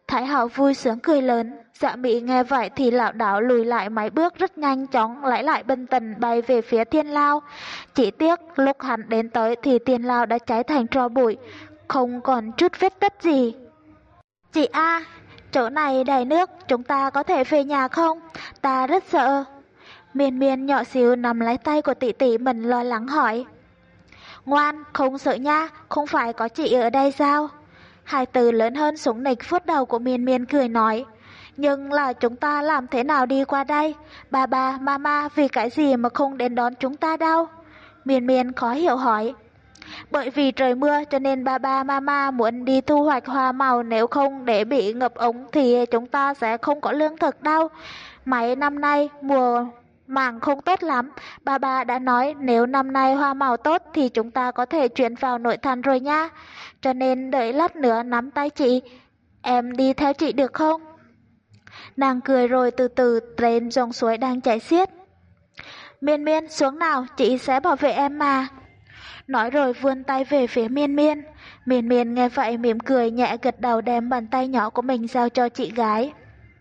Thái Hậu vui sướng cười lớn. Dạ Mỹ nghe vậy thì lảo đảo lùi lại mấy bước, rất nhanh chóng lấy lại bình tĩnh bay về phía Thiên Lao. Chỉ tiếc lúc hắn đến tới thì Thiên Lao đã cháy thành tro bụi, không còn chút vết tích gì. Chị A, chỗ này đầy nước, chúng ta có thể về nhà không? Ta rất sợ. Miên Miên nhỏ xíu nắm lấy tay của tỷ tỷ mình lo lắng hỏi. Ngoan, không sợ nha, không phải có chị ở đây sao? Hai từ lớn hơn súng nịch phút đầu của Miên Miên cười nói. Nhưng là chúng ta làm thế nào đi qua đây? Ba ba, mama vì cái gì mà không đến đón chúng ta đâu? Miên Miên khó hiểu hỏi. Bởi vì trời mưa cho nên ba ba mama muốn đi thu hoạch hoa màu, nếu không để bị ngập ống thì chúng ta sẽ không có lương thực đâu. Mấy năm nay mùa màng không tốt lắm, ba ba đã nói nếu năm nay hoa màu tốt thì chúng ta có thể chuyển vào nội thành rồi nha. Cho nên đợi lát nữa nắm tay chị, em đi theo chị được không? Nàng cười rồi từ từ trên dòng suối đang chảy xiết. Miên Miên xuống nào, chị sẽ bảo vệ em mà. Nói rồi vươn tay về phía Miên Miên. Miên Miên nghe vậy mỉm cười nhẹ gật đầu đem bàn tay nhỏ của mình giao cho chị gái.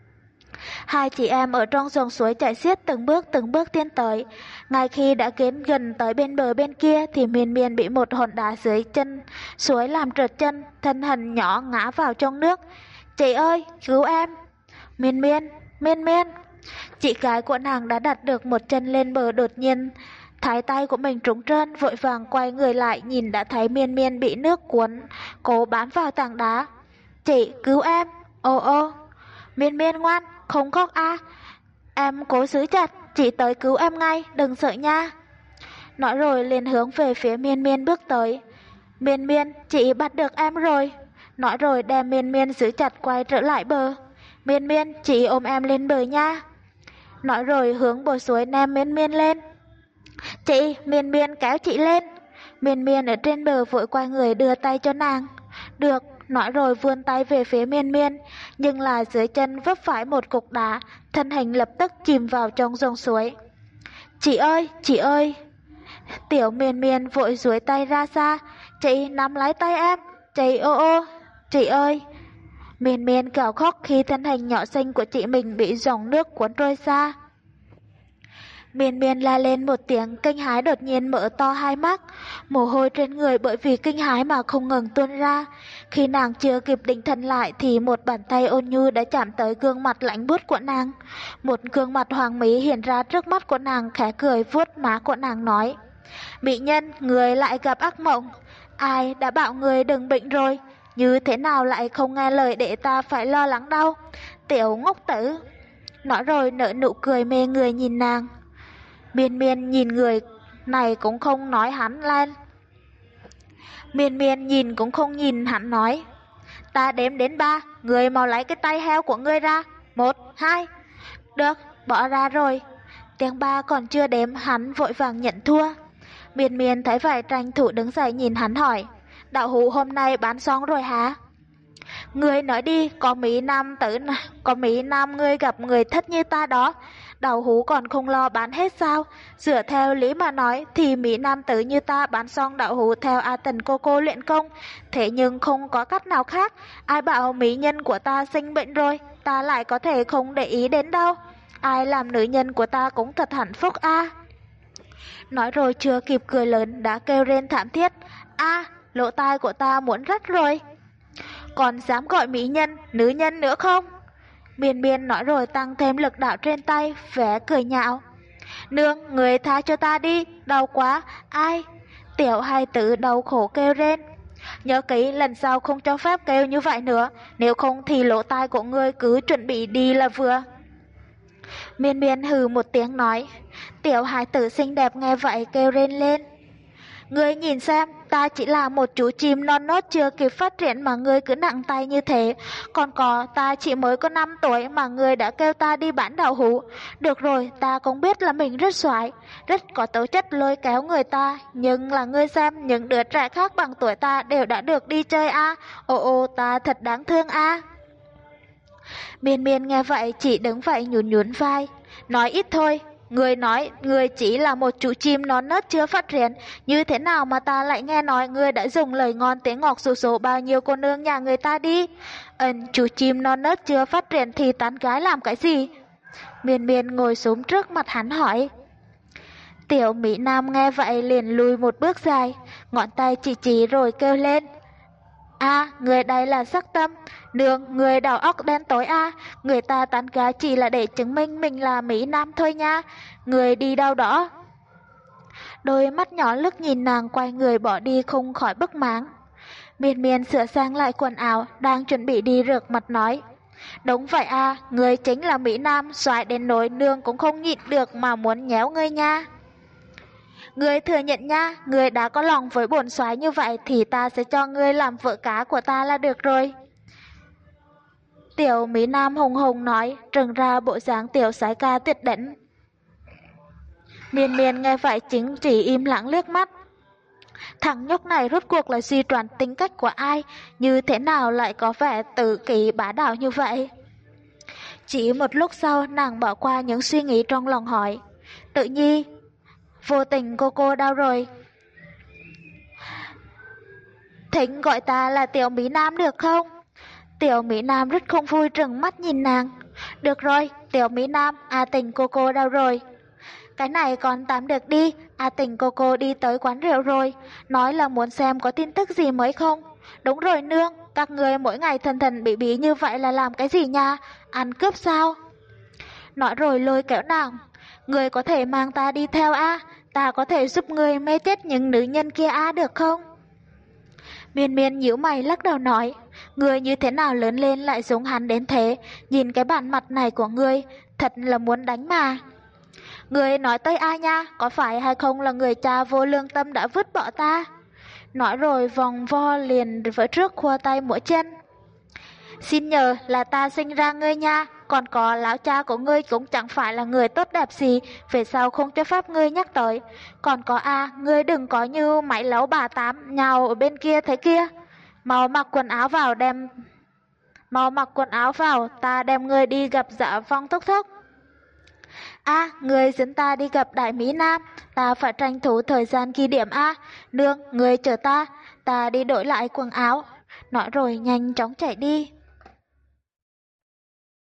Hai chị em ở trong dòng suối chảy xiết từng bước từng bước tiến tới. Ngay khi đã đến gần tới bên bờ bên kia thì Miên Miên bị một hòn đá dưới chân suối làm trượt chân, thân hình nhỏ ngã vào trong nước. Chị ơi, cứu em! Miên Miên, Miên Miên! Chị gái của nàng đã đặt được một chân lên bờ, đột nhiên thấy tay của mình trúng trơn, vội vàng quay người lại nhìn đã thấy Miên Miên bị nước cuốn, cố bám vào tảng đá. Chị, cứu em! Ô ô! Miên Miên ngoan, không khóc a, em cố giữ chặt, chị tới cứu em ngay, đừng sợ nha. Nói rồi liền hướng về phía Miên Miên bước tới. Miên Miên, chị bắt được em rồi. Nói rồi đem Miên Miên giữ chặt quay trở lại bờ. Miên Miên, chị ôm em lên bờ nha. Nói rồi hướng bờ suối ném Miên Miên lên. Chị, Miên Miên kéo chị lên. Miên Miên ở trên bờ vội quay người đưa tay cho nàng. Được. Nói rồi vươn tay về phía Miên Miên, nhưng là dưới chân vấp phải một cục đá, thân hình lập tức chìm vào trong dòng suối. Chị ơi, chị ơi! Tiểu Miên Miên vội duỗi tay ra xa. Chị nắm lấy tay em, chị ô ô, chị ơi! Miên Miên gào khóc khi thân hình nhỏ xinh của chị mình bị dòng nước cuốn trôi xa. Miên Miên la lên một tiếng kinh hãi, đột nhiên mở to hai mắt, mồ hôi trên người bởi vì kinh hãi mà không ngừng tuôn ra. Khi nàng chưa kịp định thần lại thì một bàn tay ôn nhu đã chạm tới gương mặt lạnh buốt của nàng. Một gương mặt hoàng mỹ hiện ra trước mắt của nàng, khẽ cười vuốt má của nàng nói: Mỹ nhân, người lại gặp ác mộng. Ai đã bảo người đừng bệnh rồi? Như thế nào lại không nghe lời để ta phải lo lắng đâu? Tiểu ngốc tử! Nói rồi nở nụ cười mê người nhìn nàng. Miên Miên nhìn người này cũng không nói hắn lên. Miên Miên nhìn cũng không nhìn hắn nói. Ta đếm đến ba, người mau lấy cái tay heo của ngươi ra. Một, hai. Được, bỏ ra rồi. Tiếng ba còn chưa đếm, hắn vội vàng nhận thua. Miên Miên thấy vậy tranh thủ đứng dậy nhìn hắn hỏi. Đạo hữu hôm nay bán xong rồi hả? Ngươi nói đi, có Mỹ Nam tử, có Mỹ Nam ngươi gặp người thất như ta đó, đạo hữu còn không lo bán hết sao? Dựa theo lý mà nói thì Mỹ Nam tử như ta bán xong đạo hữu theo A Tần cô cô luyện công, thế nhưng không có cách nào khác. Ai bảo mỹ nhân của ta sinh bệnh rồi, ta lại có thể không để ý đến đâu. Ai làm nữ nhân của ta cũng thật hạnh phúc a. À. Nói rồi chưa kịp cười lớn đã kêu rên thảm thiết. A, à, lỗ tai của ta muốn rách rồi. Còn dám gọi mỹ nhân, nữ nhân nữa không? Miên Miên nói rồi tăng thêm lực đạo trên tay, vẻ cười nhạo. Nương, người tha cho ta đi, đau quá, ai? Tiểu hai tử đau khổ kêu rên. Nhớ kỹ lần sau không cho phép kêu như vậy nữa, nếu không thì lỗ tai của ngươi cứ chuẩn bị đi là vừa. Miên Miên hừ một tiếng nói. Tiểu hai tử xinh đẹp nghe vậy kêu rên lên. Ngươi nhìn xem, ta chỉ là một chú chim non nốt chưa kịp phát triển mà ngươi cứ nặng tay như thế. Còn có, ta chỉ mới có năm tuổi mà ngươi đã kêu ta đi bán đạo hữu. Được rồi, ta cũng biết là mình rất xoái, rất có tố chất lôi kéo người ta. Nhưng là ngươi xem, những đứa trẻ khác bằng tuổi ta đều đã được đi chơi a. À. Ồ ồ, ta thật đáng thương a. À. Miên Miên nghe vậy chỉ đứng vậy nhún nhún vai, nói ít thôi. Người nói người chỉ là một chú chim non nớt chưa phát triển, như thế nào mà ta lại nghe nói người đã dùng lời ngon tiếng ngọt dụ dỗ bao nhiêu cô nương nhà người ta đi? Ừm, chú chim non nớt chưa phát triển thì tán gái làm cái gì? Miên Miên ngồi xuống trước mặt hắn hỏi. Tiểu Mỹ Nam nghe vậy liền lùi một bước dài, ngón tay chỉ chỉ rồi kêu lên. À, người đây là sắc tâm, nương, người đầu óc đen tối à, người ta tán gái chỉ là để chứng minh mình là Mỹ Nam thôi nha, người đi đâu đó. Đôi mắt nhỏ lức nhìn nàng quay người bỏ đi không khỏi bức máng. Miên Miên sửa sang lại quần áo, đang chuẩn bị đi rửa mặt nói. Đúng vậy à, người chính là Mỹ Nam, xoái đến nỗi nương cũng không nhịn được mà muốn nhéo ngươi nha. Ngươi thừa nhận nha, ngươi đã có lòng với bổn soái như vậy thì ta sẽ cho ngươi làm vợ cá của ta là được rồi. Tiểu Mỹ Nam hùng hùng nói, trừng ra bộ dáng tiểu soái ca tuyệt đỉnh. Miên Miên nghe vậy chính chỉ im lặng liếc mắt. Thằng nhóc này rốt cuộc là suy đoán tính cách của ai, như thế nào lại có vẻ tự kỷ bá đạo như vậy? Chỉ một lúc sau nàng bỏ qua những suy nghĩ trong lòng hỏi. Tự nhi, vô tình cô cô đâu rồi? Thỉnh gọi ta là Tiểu Mỹ Nam được không? Tiểu Mỹ Nam rất không vui trừng mắt nhìn nàng. Được rồi, Tiểu Mỹ Nam, A Tình cô cô đâu rồi? Cái này còn tạm được đi, A Tình cô cô đi tới quán rượu rồi, nói là muốn xem có tin tức gì mới không. Đúng rồi nương, các người mỗi ngày thần thần bị bí như vậy là làm cái gì nha, ăn cướp sao? Nói rồi lôi kéo nàng. Người có thể mang ta đi theo a, ta có thể giúp người mê chết những nữ nhân kia a được không? Miên Miên nhíu mày lắc đầu nói, người như thế nào lớn lên lại giống hắn đến thế, nhìn cái bản mặt này của ngươi, thật là muốn đánh mà. Người nói tới ai nha, có phải hay không là người cha vô lương tâm đã vứt bỏ ta? Nói rồi vòng vo liền với trước khua tay mũa chân. Xin nhờ là ta sinh ra ngươi nha, còn có lão cha của ngươi cũng chẳng phải là người tốt đẹp gì, về sau không cho phép ngươi nhắc tới. Còn có a, à, ngươi đừng có như máy lấu bà tám nhào ở bên kia thế kia. Mau mặc quần áo vào đem, mau mặc quần áo vào, ta đem ngươi đi gặp Dạ Phong thúc thúc. A, à, người dẫn ta đi gặp Đại Mỹ Nam, ta phải tranh thủ thời gian ghi điểm a. Nương, người chờ ta, ta đi đổi lại quần áo. Nói rồi nhanh chóng chạy đi.